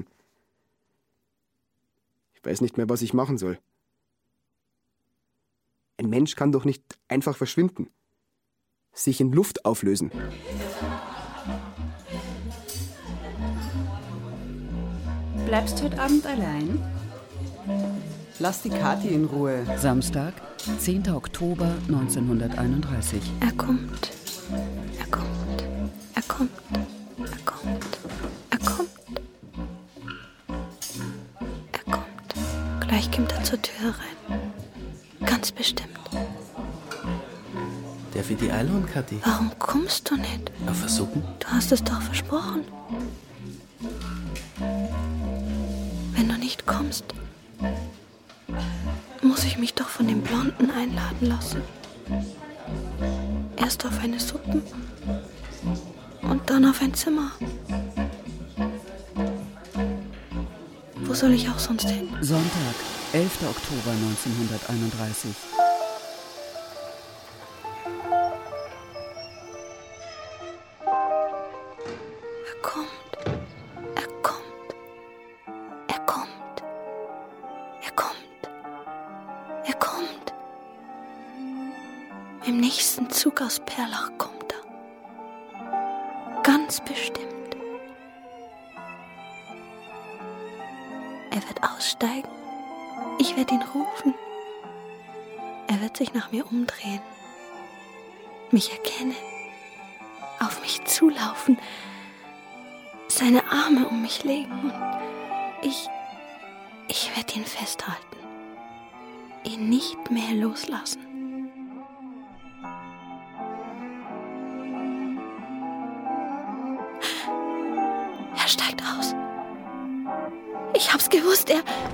Ich weiß nicht mehr, was ich machen soll. Ein Mensch kann doch nicht einfach verschwinden, sich in Luft auflösen. Bleibst du heute Abend allein? Lass die Kathi in Ruhe. Samstag, 10. Oktober 1931. Er kommt. Er kommt. Er kommt. Er kommt. Er kommt. Er kommt. Gleich kommt er zur Tür rein. Ganz bestimmt. Darf ich die einladen, Kathi? Warum kommst du nicht? Auf Versuchen? Du hast es doch versprochen. Wenn du nicht kommst, muss ich mich doch von dem Blonden einladen lassen. Erst auf eine Suppe Und dann auf ein Zimmer. Wo soll ich auch sonst hin? Sonntag, 11. Oktober 1931. Er kommt. Er kommt. Er kommt. Er kommt. Er kommt. Im nächsten Zug aus Perlach kommt er. Ganz bestimmt. Er wird aussteigen. Ich werde ihn rufen. Er wird sich nach mir umdrehen. Mich erkennen. Auf mich zulaufen. Seine Arme um mich legen. Und ich werde ihn festhalten. Ihn nicht mehr loslassen. Er steigt aus. Ich hab's gewusst,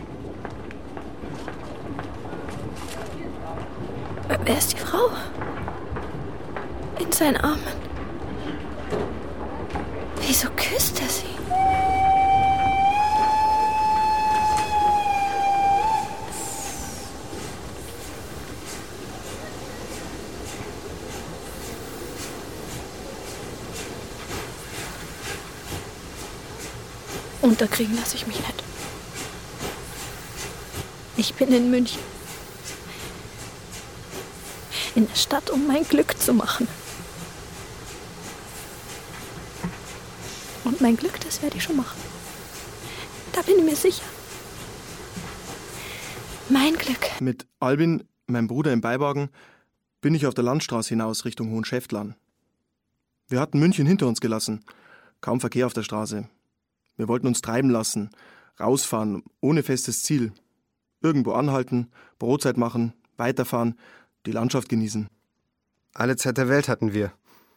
Wer ist die Frau? In seinen Armen. Wieso küsst er sie? Unterkriegen lasse ich mich nicht. Ich bin in München. In der Stadt, um mein Glück zu machen. Und mein Glück, das werde ich schon machen. Da bin ich mir sicher. Mein Glück. Mit Albin, meinem Bruder im Beiwagen, bin ich auf der Landstraße hinaus Richtung Hohenschäftlern. Wir hatten München hinter uns gelassen. Kaum Verkehr auf der Straße. Wir wollten uns treiben lassen, rausfahren, ohne festes Ziel. Irgendwo anhalten, Brotzeit machen, weiterfahren, die Landschaft genießen. Alle Zeit der Welt hatten wir.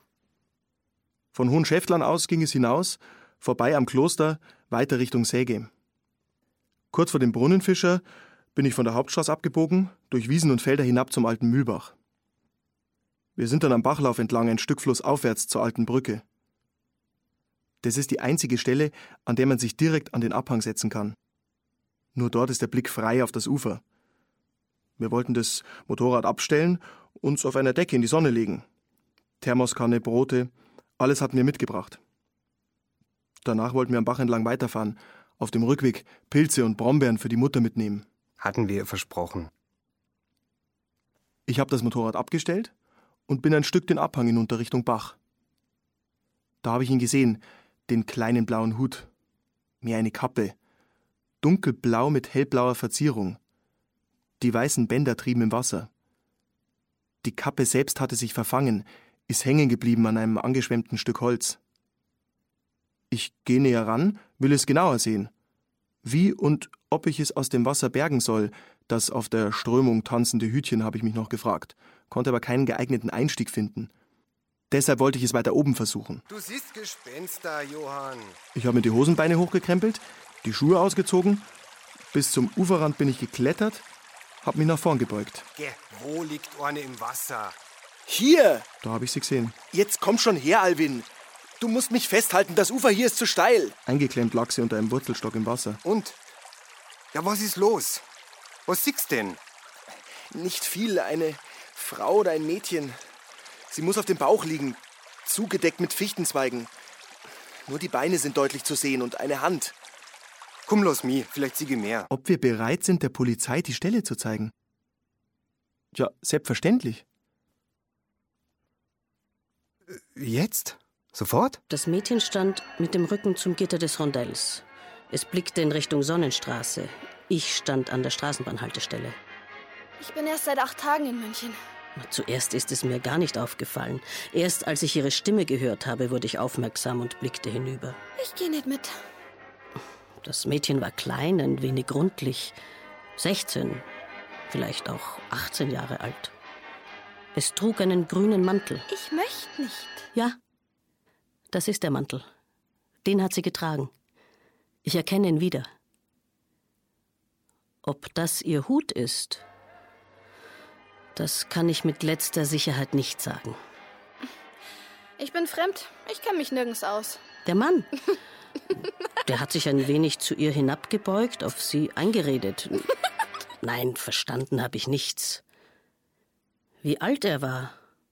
Von Hohenschäftlern aus ging es hinaus, vorbei am Kloster, weiter Richtung Säge. Kurz vor dem Brunnenfischer bin ich von der Hauptstraße abgebogen, durch Wiesen und Felder hinab zum alten Mühlbach. Wir sind dann am Bachlauf entlang ein Stück flussaufwärts zur alten Brücke. Das ist die einzige Stelle, an der man sich direkt an den Abhang setzen kann. Nur dort ist der Blick frei auf das Ufer. Wir wollten das Motorrad abstellen, uns auf einer Decke in die Sonne legen. Thermoskanne, Brote, alles hatten wir mitgebracht. Danach wollten wir am Bach entlang weiterfahren, auf dem Rückweg Pilze und Brombeeren für die Mutter mitnehmen. Hatten wir ihr versprochen. Ich habe das Motorrad abgestellt und bin ein Stück den Abhang hinunter Richtung Bach. Da habe ich ihn gesehen, den kleinen blauen Hut. Mehr eine Kappe. Dunkelblau mit hellblauer Verzierung. Die weißen Bänder trieben im Wasser. Die Kappe selbst hatte sich verfangen, ist hängen geblieben an einem angeschwemmten Stück Holz. Ich gehe näher ran, will es genauer sehen. Wie und ob ich es aus dem Wasser bergen soll, das auf der Strömung tanzende Hütchen, habe ich mich noch gefragt, konnte aber keinen geeigneten Einstieg finden. Deshalb wollte ich es weiter oben versuchen. Du siehst Gespenster, Johann. Ich habe mir die Hosenbeine hochgekrempelt, die Schuhe ausgezogen, bis zum Uferrand bin ich geklettert, habe mich nach vorn gebeugt. Wo liegt eine im Wasser? Hier! Da habe ich sie gesehen. Jetzt komm schon her, Alwin. Du musst mich festhalten, das Ufer hier ist zu steil. Eingeklemmt lag sie unter einem Wurzelstock im Wasser. Und? Ja, was ist los? Was siehst denn? Nicht viel, eine Frau oder ein Mädchen. Sie muss auf dem Bauch liegen, zugedeckt mit Fichtenzweigen. Nur die Beine sind deutlich zu sehen und eine Hand. Komm los, Mi, vielleicht siege mehr. Ob wir bereit sind, der Polizei die Stelle zu zeigen? Ja, selbstverständlich. Jetzt? Sofort? Das Mädchen stand mit dem Rücken zum Gitter des Rondells. Es blickte in Richtung Sonnenstraße. Ich stand an der Straßenbahnhaltestelle. Ich bin erst seit 8 Tagen in München. Zuerst ist es mir gar nicht aufgefallen. Erst als ich ihre Stimme gehört habe, wurde ich aufmerksam und blickte hinüber. Ich gehe nicht mit. Das Mädchen war klein, ein wenig rundlich. 16, vielleicht auch 18 Jahre alt. Es trug einen grünen Mantel. Ich möchte nicht. Ja, das ist der Mantel. Den hat sie getragen. Ich erkenne ihn wieder. Ob das ihr Hut ist, das kann ich mit letzter Sicherheit nicht sagen. Ich bin fremd. Ich kenne mich nirgends aus. Der Mann? Der hat sich ein wenig zu ihr hinabgebeugt, auf sie eingeredet. Nein, verstanden habe ich nichts. Wie alt er war?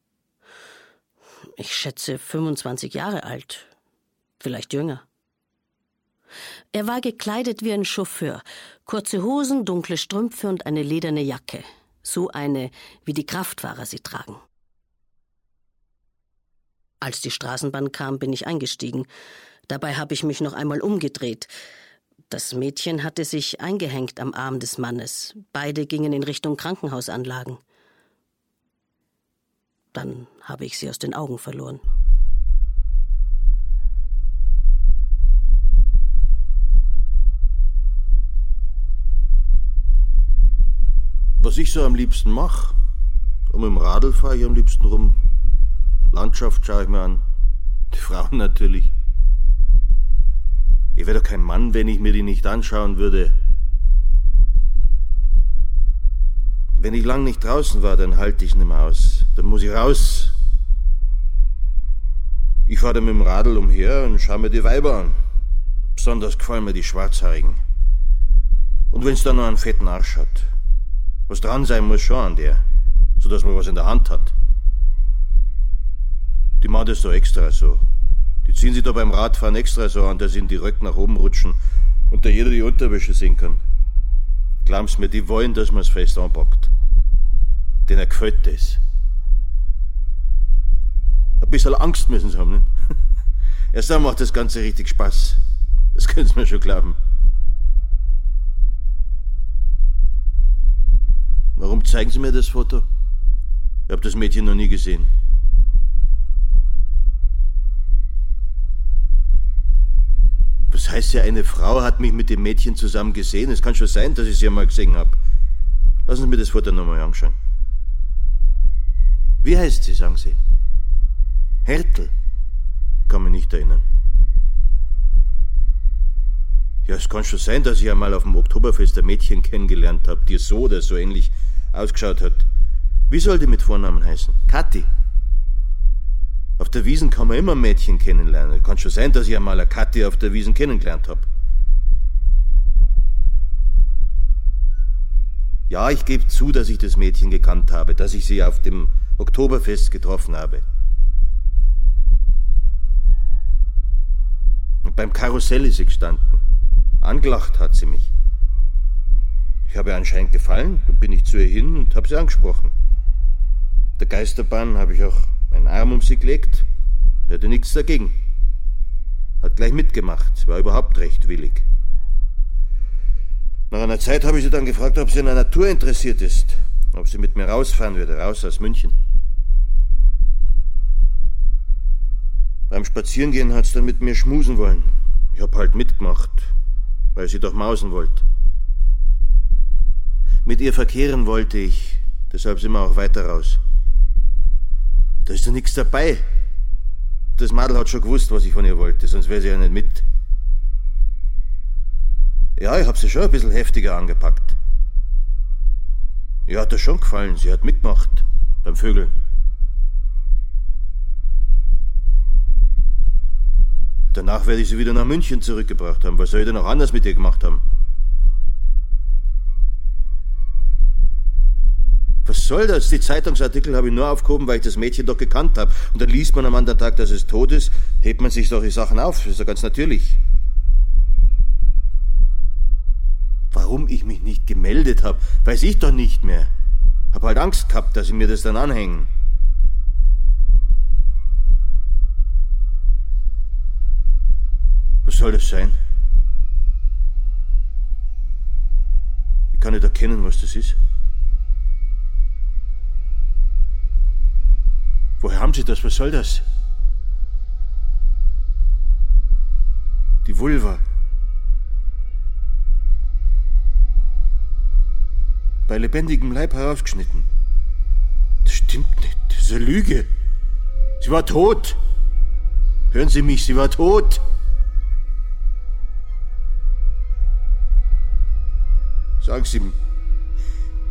Ich schätze 25 Jahre alt. Vielleicht jünger. Er war gekleidet wie ein Chauffeur. Kurze Hosen, dunkle Strümpfe und eine lederne Jacke. So eine, wie die Kraftfahrer sie tragen. Als die Straßenbahn kam, bin ich eingestiegen. Dabei habe ich mich noch einmal umgedreht. Das Mädchen hatte sich eingehängt am Arm des Mannes. Beide gingen in Richtung Krankenhausanlagen. Dann habe ich sie aus den Augen verloren. Was ich so am liebsten mache, und im Radl fahre ich am liebsten rum. Landschaft schaue ich mir an. Die Frauen natürlich. Ich wäre doch kein Mann, wenn ich mir die nicht anschauen würde. Wenn ich lang nicht draußen war, dann halte ich nicht mehr aus. Dann muss ich raus. Ich fahre dann mit dem Radl umher und schaue mir die Weiber an. Besonders gefallen mir die Schwarzhaarigen. Und wenn's dann noch einen fetten Arsch hat. Was dran sein muss schon an der, sodass man was in der Hand hat. Die machen das da extra so. Die ziehen sich da beim Radfahren extra so an, dass ihnen die Röcke nach oben rutschen und da jeder die Unterwäsche sehen kann. Glaub's mir, die wollen, dass man's fest anpackt. Denen gefällt das. Ein bisschen Angst müssen sie haben, ne? Erst dann macht das Ganze richtig Spaß. Das können Sie mir schon glauben. Warum zeigen Sie mir das Foto? Ich habe das Mädchen noch nie gesehen. Was heißt ja, eine Frau hat mich mit dem Mädchen zusammen gesehen? Es kann schon sein, dass ich sie einmal gesehen habe. Lassen Sie mir das Foto nochmal anschauen. Wie heißt sie, sagen Sie? Hertel? Ich kann mich nicht erinnern. Ja, es kann schon sein, dass ich einmal auf dem Oktoberfest ein Mädchen kennengelernt habe, die so oder so ähnlich ausgeschaut hat. Wie soll die mit Vornamen heißen? Kathi. Auf der Wiesn kann man immer Mädchen kennenlernen. Kann schon sein, dass ich einmal eine Kathi auf der Wiesn kennengelernt habe. Ja, ich gebe zu, dass ich das Mädchen gekannt habe, dass ich sie auf dem Oktoberfest getroffen habe. Und beim Karussell ist sie gestanden. Angelacht hat sie mich. Ich habe ihr anscheinend gefallen, dann bin ich zu ihr hin und habe sie angesprochen. Der Geisterbahn habe ich auch meinen Arm um sie gelegt. Sie hatte nichts dagegen. Hat gleich mitgemacht, war überhaupt recht willig. Nach einer Zeit habe ich sie dann gefragt, ob sie in der Natur interessiert ist, ob sie mit mir rausfahren würde, raus aus München. Beim Spazierengehen hat sie dann mit mir schmusen wollen. Ich habe halt mitgemacht, weil sie doch mausen wollte. Mit ihr verkehren wollte ich, deshalb sind wir auch weiter raus. Da ist ja nichts dabei. Das Madel hat schon gewusst, was ich von ihr wollte, sonst wäre sie ja nicht mit. Ja, ich hab sie schon ein bisschen heftiger angepackt. Ihr hat das schon gefallen, sie hat mitgemacht beim Vögeln. Danach werde ich sie wieder nach München zurückgebracht haben. Was soll ich denn noch anders mit ihr gemacht haben? Was soll das? Die Zeitungsartikel habe ich nur aufgehoben, weil ich das Mädchen doch gekannt habe. Und dann liest man am anderen Tag, dass es tot ist, hebt man sich doch die Sachen auf. Das ist doch ganz natürlich. Warum ich mich nicht gemeldet habe, weiß ich doch nicht mehr. Hab halt Angst gehabt, dass sie mir das dann anhängen. Was soll das sein? Ich kann nicht erkennen, was das ist. Woher haben Sie das? Was soll das? Die Vulva. Bei lebendigem Leib herausgeschnitten. Das stimmt nicht. Das ist eine Lüge. Sie war tot. Hören Sie mich, sie war tot. Sagen Sie,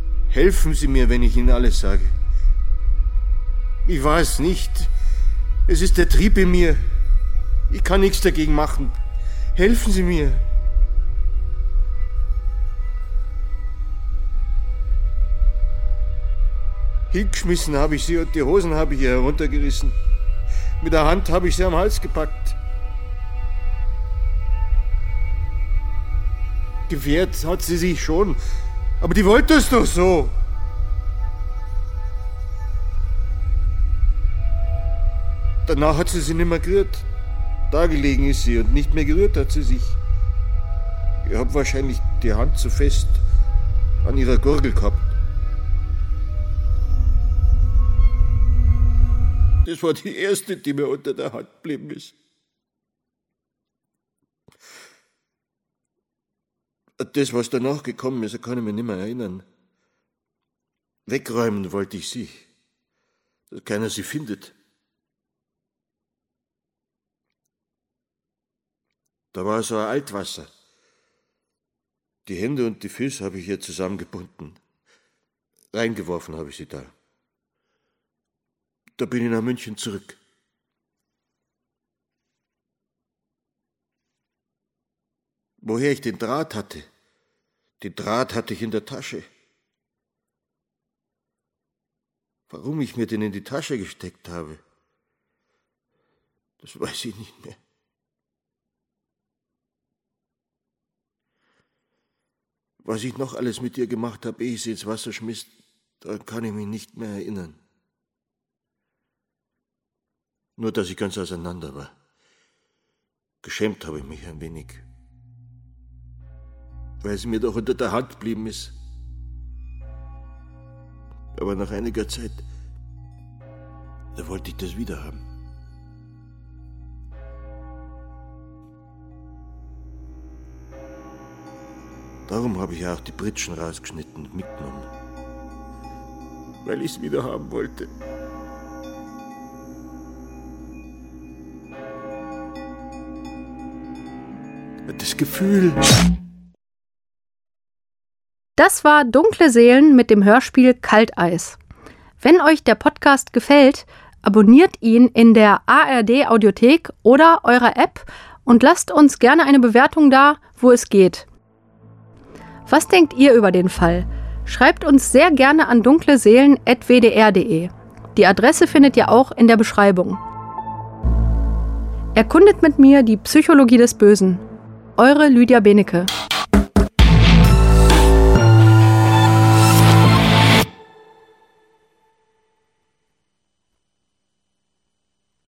helfen Sie mir, wenn ich Ihnen alles sage. Ich war es nicht. Es ist der Trieb in mir. Ich kann nichts dagegen machen. Helfen Sie mir. Hingeschmissen habe ich sie und die Hosen habe ich ihr heruntergerissen. Mit der Hand habe ich sie am Hals gepackt. Gewehrt hat sie sich schon, aber die wollte es doch so. Danach hat sie sich nicht mehr gerührt. Da gelegen ist sie und nicht mehr gerührt hat sie sich. Ich habe wahrscheinlich die Hand zu fest an ihrer Gurgel gehabt. Das war die erste, die mir unter der Hand geblieben ist. Das, was danach gekommen ist, kann ich mich nicht mehr erinnern. Wegräumen wollte ich sie, dass keiner sie findet. Da war so ein Altwasser. Die Hände und die Füße habe ich ihr zusammengebunden. Reingeworfen habe ich sie da. Da bin ich nach München zurück. Woher ich den Draht hatte ich in der Tasche. Warum ich mir den in die Tasche gesteckt habe, das weiß ich nicht mehr. Was ich noch alles mit ihr gemacht habe, ehe ich sie ins Wasser schmiss, daran kann ich mich nicht mehr erinnern. Nur, dass ich ganz auseinander war. Geschämt habe ich mich ein wenig. Weil sie mir doch unter der Hand geblieben ist. Aber nach einiger Zeit, da wollte ich das wieder haben. Darum habe ich auch die Pritschen rausgeschnitten und mitgenommen. Weil ich es wieder haben wollte. Das Gefühl. Das war Dunkle Seelen mit dem Hörspiel Kalteis. Wenn euch der Podcast gefällt, abonniert ihn in der ARD Audiothek oder eurer App und lasst uns gerne eine Bewertung da, wo es geht. Was denkt ihr über den Fall? Schreibt uns sehr gerne an dunkleseelen@wdr.de. Die Adresse findet ihr auch in der Beschreibung. Erkundet mit mir die Psychologie des Bösen. Eure Lydia Benecke.